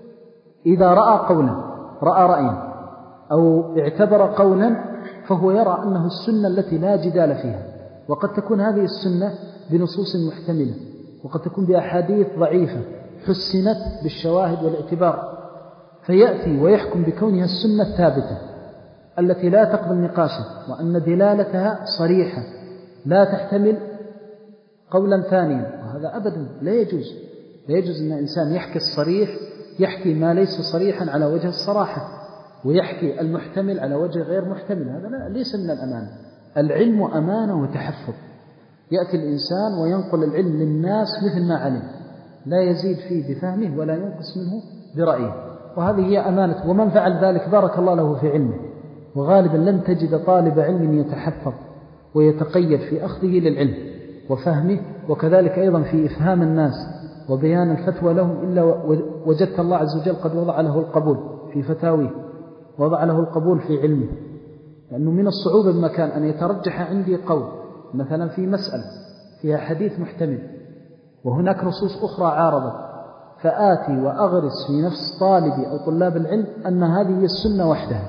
إذا رأى قولا رأى رأيا أو اعتبر قولا فهو يرى أنه السنة التي لا جدال فيها، وقد تكون هذه السنة بنصوص محتملة، وقد تكون بأحاديث ضعيفة حسنت بالشواهد والاعتبار، فيأتي ويحكم بكونها السنة الثابتة التي لا تقبل نقاشا، وأن دلالتها صريحة لا تحتمل قولا ثانيا، وهذا أبدا لا يجوز. لا يجوز أن الإنسان يحكي الصريح يحكي ما ليس صريحا على وجه الصراحة، ويحكي المحتمل على وجه غير محتمل، هذا لا ليس من الأمانة. العلم أمانة وتحفظ، يأتي الإنسان وينقل العلم للناس مثل ما علم، لا يزيد فيه بفهمه ولا ينقص منه برأيه، وهذه هي أمانة. ومن فعل ذلك بارك الله له في علمه، وغالبا لن تجد طالب علم يتحفظ ويتقيد في أخذه للعلم وفهمه، وكذلك أيضا في إفهام الناس وبيان الفتوى لهم، إلا وجدت الله عز وجل قد وضع له القبول في فتاويه، وضع له القبول في علمه. لأنه من الصعوبة بمكان أن يترجح عندي قول مثلا في مسألة فيها حديث محتمل وهناك نصوص أخرى عارضت، فآتي وأغرس في نفس طالبي أو طلاب العلم أن هذه هي السنة وحدها،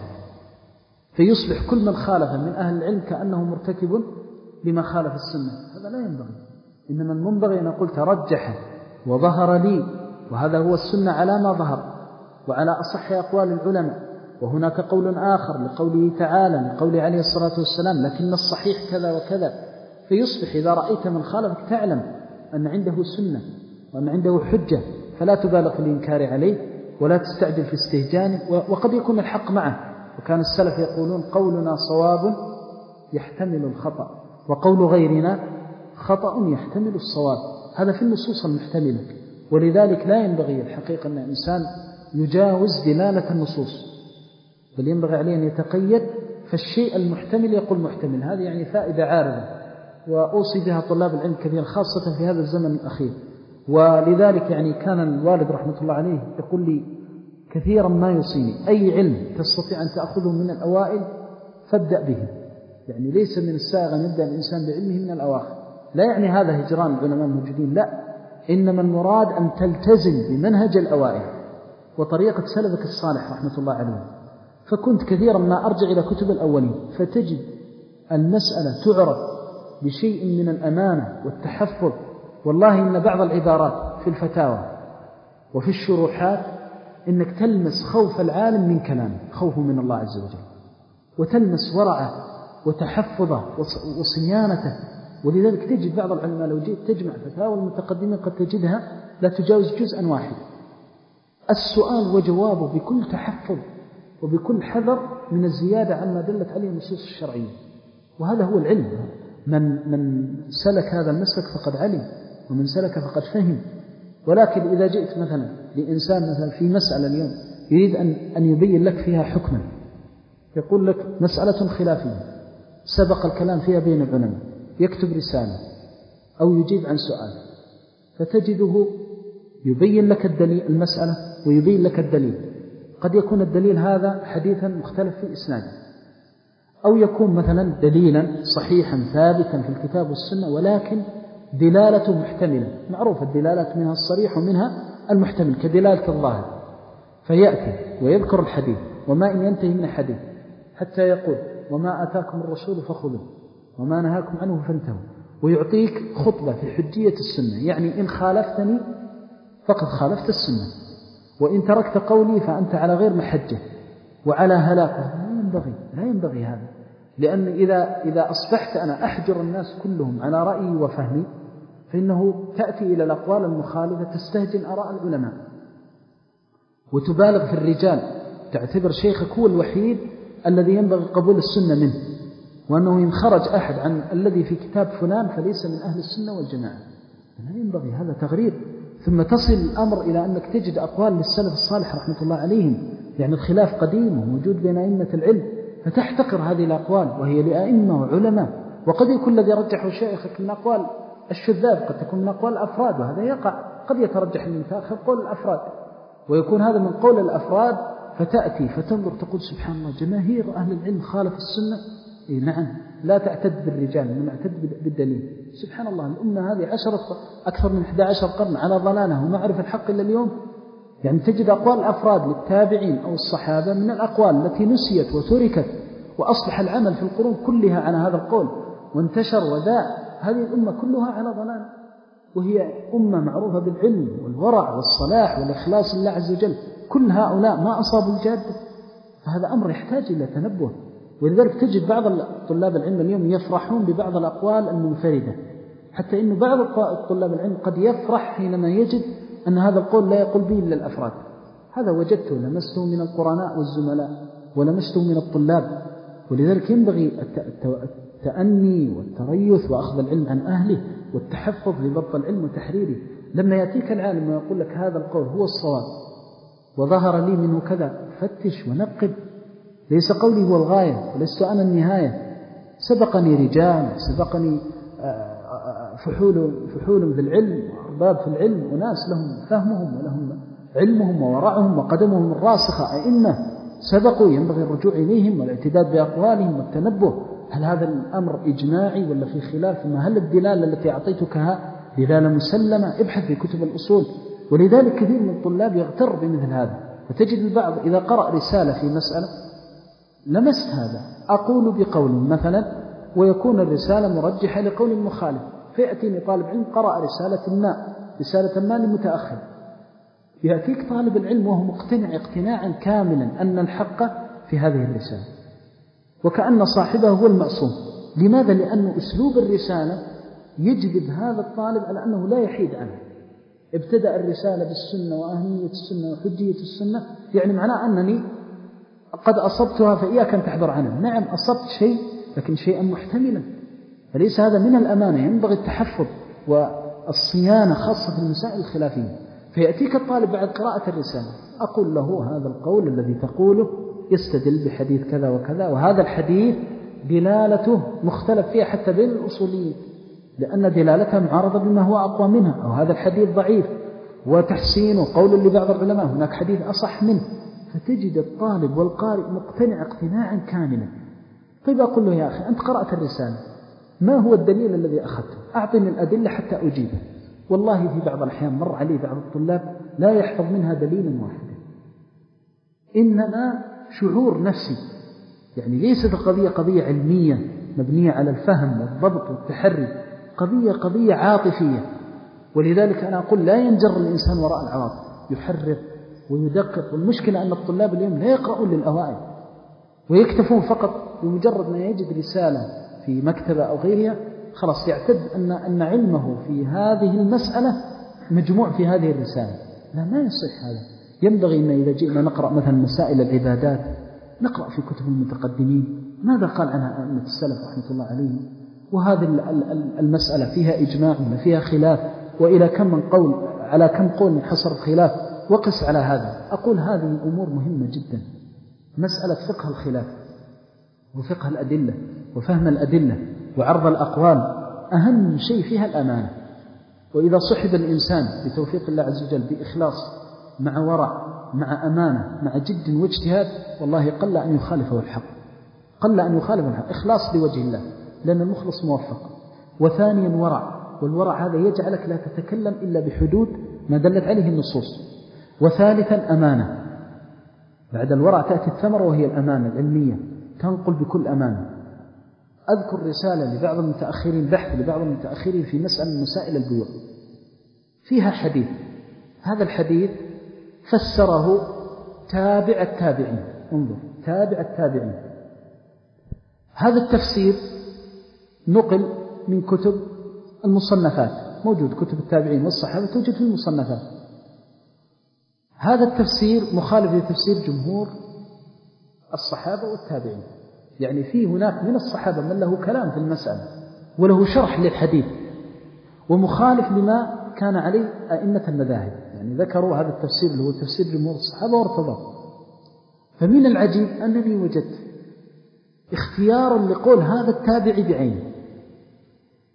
فيصبح كل من خالف من أهل العلم كأنه مرتكب لما خالف السنة. هذا لا ينبغي، إنما المنبغي أن أقول ترجح وظهر لي، وهذا هو السنة على ما ظهر وعلى أصح أقوال العلماء، وهناك قول آخر لقوله تعالى لقوله عليه الصلاة والسلام لكن الصحيح كذا وكذا، فيصبح إذا رأيت من خالفك تعلم أن عنده سنة وأن عنده حجة، فلا تبالغ في الإنكار عليه ولا تستعجل في استهجانه، وقد يكون الحق معه. وكان السلف يقولون قولنا صواب يحتمل الخطأ، وقول غيرنا خطأ يحتمل الصواب، هذا في النصوص المحتملة. ولذلك لا ينبغي الحقيقة أن الإنسان يجاوز دلالة النصوص، بل ينبغي عليه أن يتقيد، فالشيء المحتمل يقول محتمل. هذه يعني فائدة عارضة، وأوصي بها طلاب العلم كثيرا خاصة في هذا الزمن الأخير. ولذلك يعني كان الوالد رحمة الله عليه يقول لي كثيرا ما يوصيني أي علم تستطيع أن تأخذه من الأوائل فابدأ به، يعني ليس من السائغ أن يبدأ الإنسان بعلمه من الأواخر. لا يعني هذا هجران العلماء الموجودين، لا، إنما المراد أن تلتزم بمنهج الأوائل وطريقة سلفك الصالح رحمة الله عليه. فكنت كثيرا ما أرجع إلى كتب الأولين فتجد المسألة تعرف بشيء من الأمانة والتحفظ. والله إن بعض العبارات في الفتاوى وفي الشروحات إنك تلمس خوف العالم من كلامه، خوفه من الله عز وجل، وتلمس ورعه وتحفظه وصيانته. ولذلك تجد بعض العلماء لو جئت تجمع فتاوى المتقدمين قد تجدها لا تجاوز جزءا واحد، السؤال وجوابه بكل تحفظ وبكل حذر من الزيادة عما دلت عليه النصوص الشرعية. وهذا هو العلم. من من سلك هذا المسلك فقد علم، ومن سلك فقد فهم. ولكن إذا جئت مثلا لإنسان مثلا في مسألة اليوم يريد أن أن يبين لك فيها حكما، يقول لك مسألة خلافية سبق الكلام فيها بين العلماء، يكتب رسالة أو يجيب عن سؤال، فتجده يبين لك الدليل المسألة ويبين لك الدليل. قد يكون الدليل هذا حديثا مختلف في إسناده، أو يكون مثلا دليلا صحيحا ثابتا في الكتاب والسنة ولكن دلالته محتملة، معروف الدلالات منها الصريح ومنها المحتمل كدلالة الظاهر، فيأتي ويذكر الحديث وما إن ينتهي من الحديث حتى يقول وما أتاكم الرسول فخذوه وما نهاكم عنه فانتهوا، ويعطيك خطبة في حجية السنة، يعني إن خالفتني فقد خالفت السنة، وإن تركت قولي فأنت على غير محجة وعلى هلاك. لا ينبغي لا ينبغي هذا، لأن إذا إذا أصبحت أنا أحجر الناس كلهم على رأيي وفهمي فإنه تأتي إلى الأقوال المخالفة تستهجن آراء العلماء وتبالغ في الرجال، تعتبر شيخك هو الوحيد الذي ينبغي قبول السنة منه، وأنه إن خرج أحد عن الذي في كتاب فلان فليس من أهل السنة والجماعة. لا ينبغي، هذا تغريب. ثم تصل الأمر إلى أنك تجد أقوال للسلف الصالح رحمة الله عليهم، يعني الخلاف قديم وموجود بين أئمة العلم، فتحتقر هذه الأقوال وهي لأئمة وعلماء وقد يكون الذي رجحه شيخك من أقوال الشذاذ، قد تكون من أقوال الأفراد، وهذا يقع، قد يترجح المتأخر قول الأفراد ويكون هذا من قول الأفراد، فتأتي فتنظر تقول سبحان الله جماهير أهل العلم خالف السنة. إيه نعم، لا تعتد بالرجال إنما اعتد بالدليل. سبحان الله الأمة هذه عشرة أكثر من أحد عشر قرن على ضلالة وما عرف الحق إلا اليوم. يعني تجد أقوال الأفراد للتابعين أو الصحابة من الأقوال التي نسيت وتركت، وأصبح العمل في القرون كلها على هذا القول وانتشر وذاع. هذه الأمة كلها على ضلال، وهي أمة معروفة بالعلم والورع والصلاح والإخلاص لله عز وجل. كل هؤلاء ما أصابوا الجادة، فهذا أمر يحتاج إلى تنبه. ولذلك تجد بعض طلاب العلم اليوم يفرحون ببعض الأقوال المنفردة، حتى إنه بعض طلاب العلم قد يفرح حينما يجد أن هذا القول لا يقول به إلا الأفراد. هذا وجدته لمسته من القرناء والزملاء ولمسته من الطلاب. ولذلك ينبغي التأني والتريث وأخذ العلم عن أهله والتحفظ لضبط العلم وتحريره. لما يأتيك العالم ويقول لك هذا القول هو الصواب وظهر لي منه كذا، فتش ونقب. ليس قولي هو الغاية ولست أنا النهاية. سبقني رجال، سبقني فحول, فحول في العلم وأرباب في العلم، وناس لهم فهمهم ولهم علمهم وورعهم وقدمهم الراسخة، أئمة سبقوا ينبغي الرجوع إليهم والاعتداد بأقوالهم والتنبه. هل هذا الأمر إجماعي ولا في خلاف؟ ما هل الدلالة التي أعطيتكها دلالة مسلمة؟ ابحث في كتب الأصول. ولذلك كثير من الطلاب يغتر بمثل هذا، فتجد البعض إذا قرأ رسالة في مسألة لمست هذا أقول بقول مثلا ويكون الرسالة مرجحة لقول مخالف، فيأتيني طالب علم قرأ رسالة ما رسالة ما لمتأخر، يأتيك طالب العلم وهو مقتنع اقتناعا كاملا أن الحق في هذه الرسالة وكأن صاحبه هو المأصوم. لماذا؟ لأن أسلوب الرسالة يجذب هذا الطالب على أنه لا يحيد عنه. ابتدأ الرسالة بالسنة وأهمية السنة وحجية السنة، يعني معناه أنني قد أصبتها فإياك أن تحذر عنها. نعم أصبت شيء لكن شيئا محتملا، فليس هذا من الأمانة. ينبغي التحفظ والصيانة خاصة في المسائل الخلافية. فيأتيك الطالب بعد قراءة الرسالة أقول له هذا القول الذي تقوله يستدل بحديث كذا وكذا، وهذا الحديث دلالته مختلف فيها حتى بين الأصوليين، لأن دلالتها معارضة بما هو أقوى منها، أو هذا الحديث ضعيف وتحسينه قول لبعض العلماء هناك حديث أصح منه. فتجد الطالب والقارئ مقتنع اقتناعا كاملا. طيب أقول له يا أخي أنت قرأت الرسالة، ما هو الدليل الذي أخذته؟ أعطني الأدلة حتى أجيبه. والله في بعض الأحيان مر علي بعض الطلاب لا يحفظ منها دليلا واحدا، إنما شعور نفسي، يعني ليست القضية قضية علمية مبنية على الفهم والضبط والتحري، قضية قضية عاطفية. ولذلك أنا أقول لا ينجر الإنسان وراء العواطف، يحرر ويدقق. والمشكلة أن الطلاب اليوم لا يقرؤون للأوائل ويكتفون فقط بمجرد ما يجد رسالة في مكتبة أو غيرها خلاص يعتد أن أن علمه في هذه المسألة مجموع في هذه الرسالة. لا، ما يصح هذا. ينبغي أن إذا جئنا نقرأ مثلا مسائل العبادات نقرأ في كتب المتقدمين ماذا قال عنها أئمة السلف رحمة الله عليهم، وهذه المسألة فيها إجماع ولا فيها خلاف، وإلى كم من قول على كم قول من حصر الخلاف، وقس على هذا. أقول هذه الأمور مهمة جدا. مسألة فقه الخلاف وفقه الأدلة وفهم الأدلة وعرض الأقوال أهم شيء فيها الأمانة. وإذا صحب الإنسان بتوفيق الله عز وجل بإخلاص مع ورع مع أمانة مع جد واجتهاد، والله قل أن يخالفه الحق، قل أن يخالفه الحق. إخلاص لوجه الله لأن المخلص موفق. وثانيا ورع، والورع هذا يجعلك لا تتكلم إلا بحدود ما دلت عليه النصوص. وثالثا أمانة، بعد الورع تأتي الثمرة وهي الأمانة العلمية، تنقل بكل أمانة. أذكر رسالة لبعض المتأخرين، بحث لبعض المتأخرين في مسألة مسائل البيوع، فيها حديث، هذا الحديث فسره تابع التابعين. انظر، تابع التابعين. هذا التفسير نقل من كتب المصنفات، موجود كتب التابعين والصحابة توجد في المصنفات. هذا التفسير مخالف لتفسير جمهور الصحابة والتابعين، يعني في هناك من الصحابة من له كلام في المسألة وله شرح للحديث، ومخالف لما كان عليه أئمة المذاهب، يعني ذكروا هذا التفسير اللي هو تفسير جمهور الصحابة وارتضاه. فمن العجيب أنني وجدت اختيارا لقول هذا التابعي بعينه،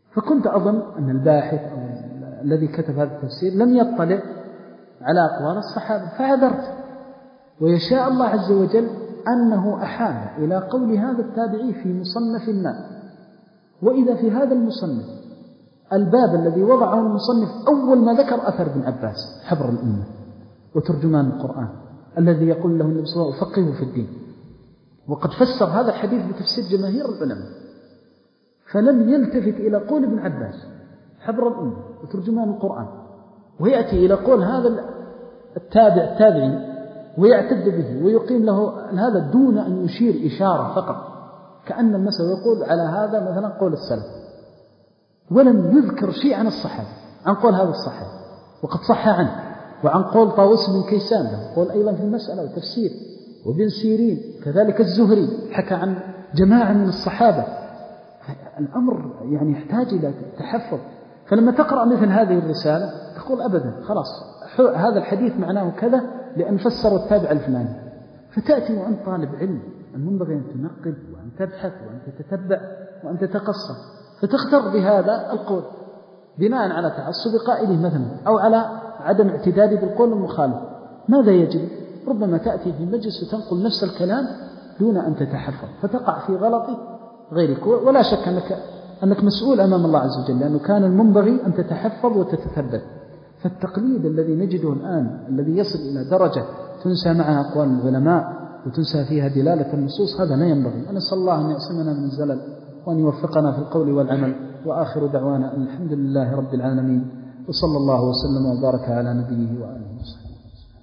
فكنت أظن أن الباحث أو الذي كتب هذا التفسير لم يطلع على أقوال الصحابة فعذرت. ويشاء الله عز وجل أنه أحال إلى قول هذا التابعي في مصنف ما، وإذا في هذا المصنف الباب الذي وضعه المصنف أول ما ذكر أثر ابن عباس حبر الأمة وترجمان القرآن الذي يقول له النبي صلى الله عليه وسلم فقهه في الدين، وقد فسر هذا الحديث بتفسير جماهير العلماء، فلم يلتفت إلى قول ابن عباس حبر الأمة وترجمان القرآن، ويأتي إلى قول هذا التابع التابعي ويعتد به ويقيم له هذا دون أن يشير إشارة فقط كأن المسألة يقول على هذا مثلا قول السلف، ولم يذكر شيء عن الصحابة عن قول هذا الصحابي، وقد صح عنه وعن قول طاووس بن كيسان له قول أيضا في المسألة وتفسير، وابن سيرين كذلك الزهري حكى عن جماعة من الصحابة. الأمر يعني يحتاج إلى تحفظ. فلما تقرأ مثل هذه الرسالة تقول أبدا خلاص هذا الحديث معناه كذا لأن فسر التابع الفلاني، فتأتي وأنت طالب علم المنبغي أن تنقب وأن تبحث وأن تتتبع وأن تتقصى، فتختار بهذا القول بناء على تعصب قائله مثلا أو على عدم اعتدادي بالقول المخالف. ماذا يجب؟ ربما تأتي في مجلس وتنقل نفس الكلام دون أن تتحفظ فتقع في غلط غيرك، ولا شك أنك, أنك مسؤول أمام الله عز وجل، لأنه كان المنبغي أن تتحفظ وتتثبت. فالتقليد الذي نجده الآن الذي يصل إلى درجة تنسى معها أقوال العلماء وتنسى فيها دلالة النصوص هذا لا ينبغي. أنسأل الله أن يعصمنا من الزلل وأن يوفقنا في القول والعمل. وآخر دعوانا الحمد لله رب العالمين، وصلى الله وسلم وبارك على نبيه وآله وصحبه.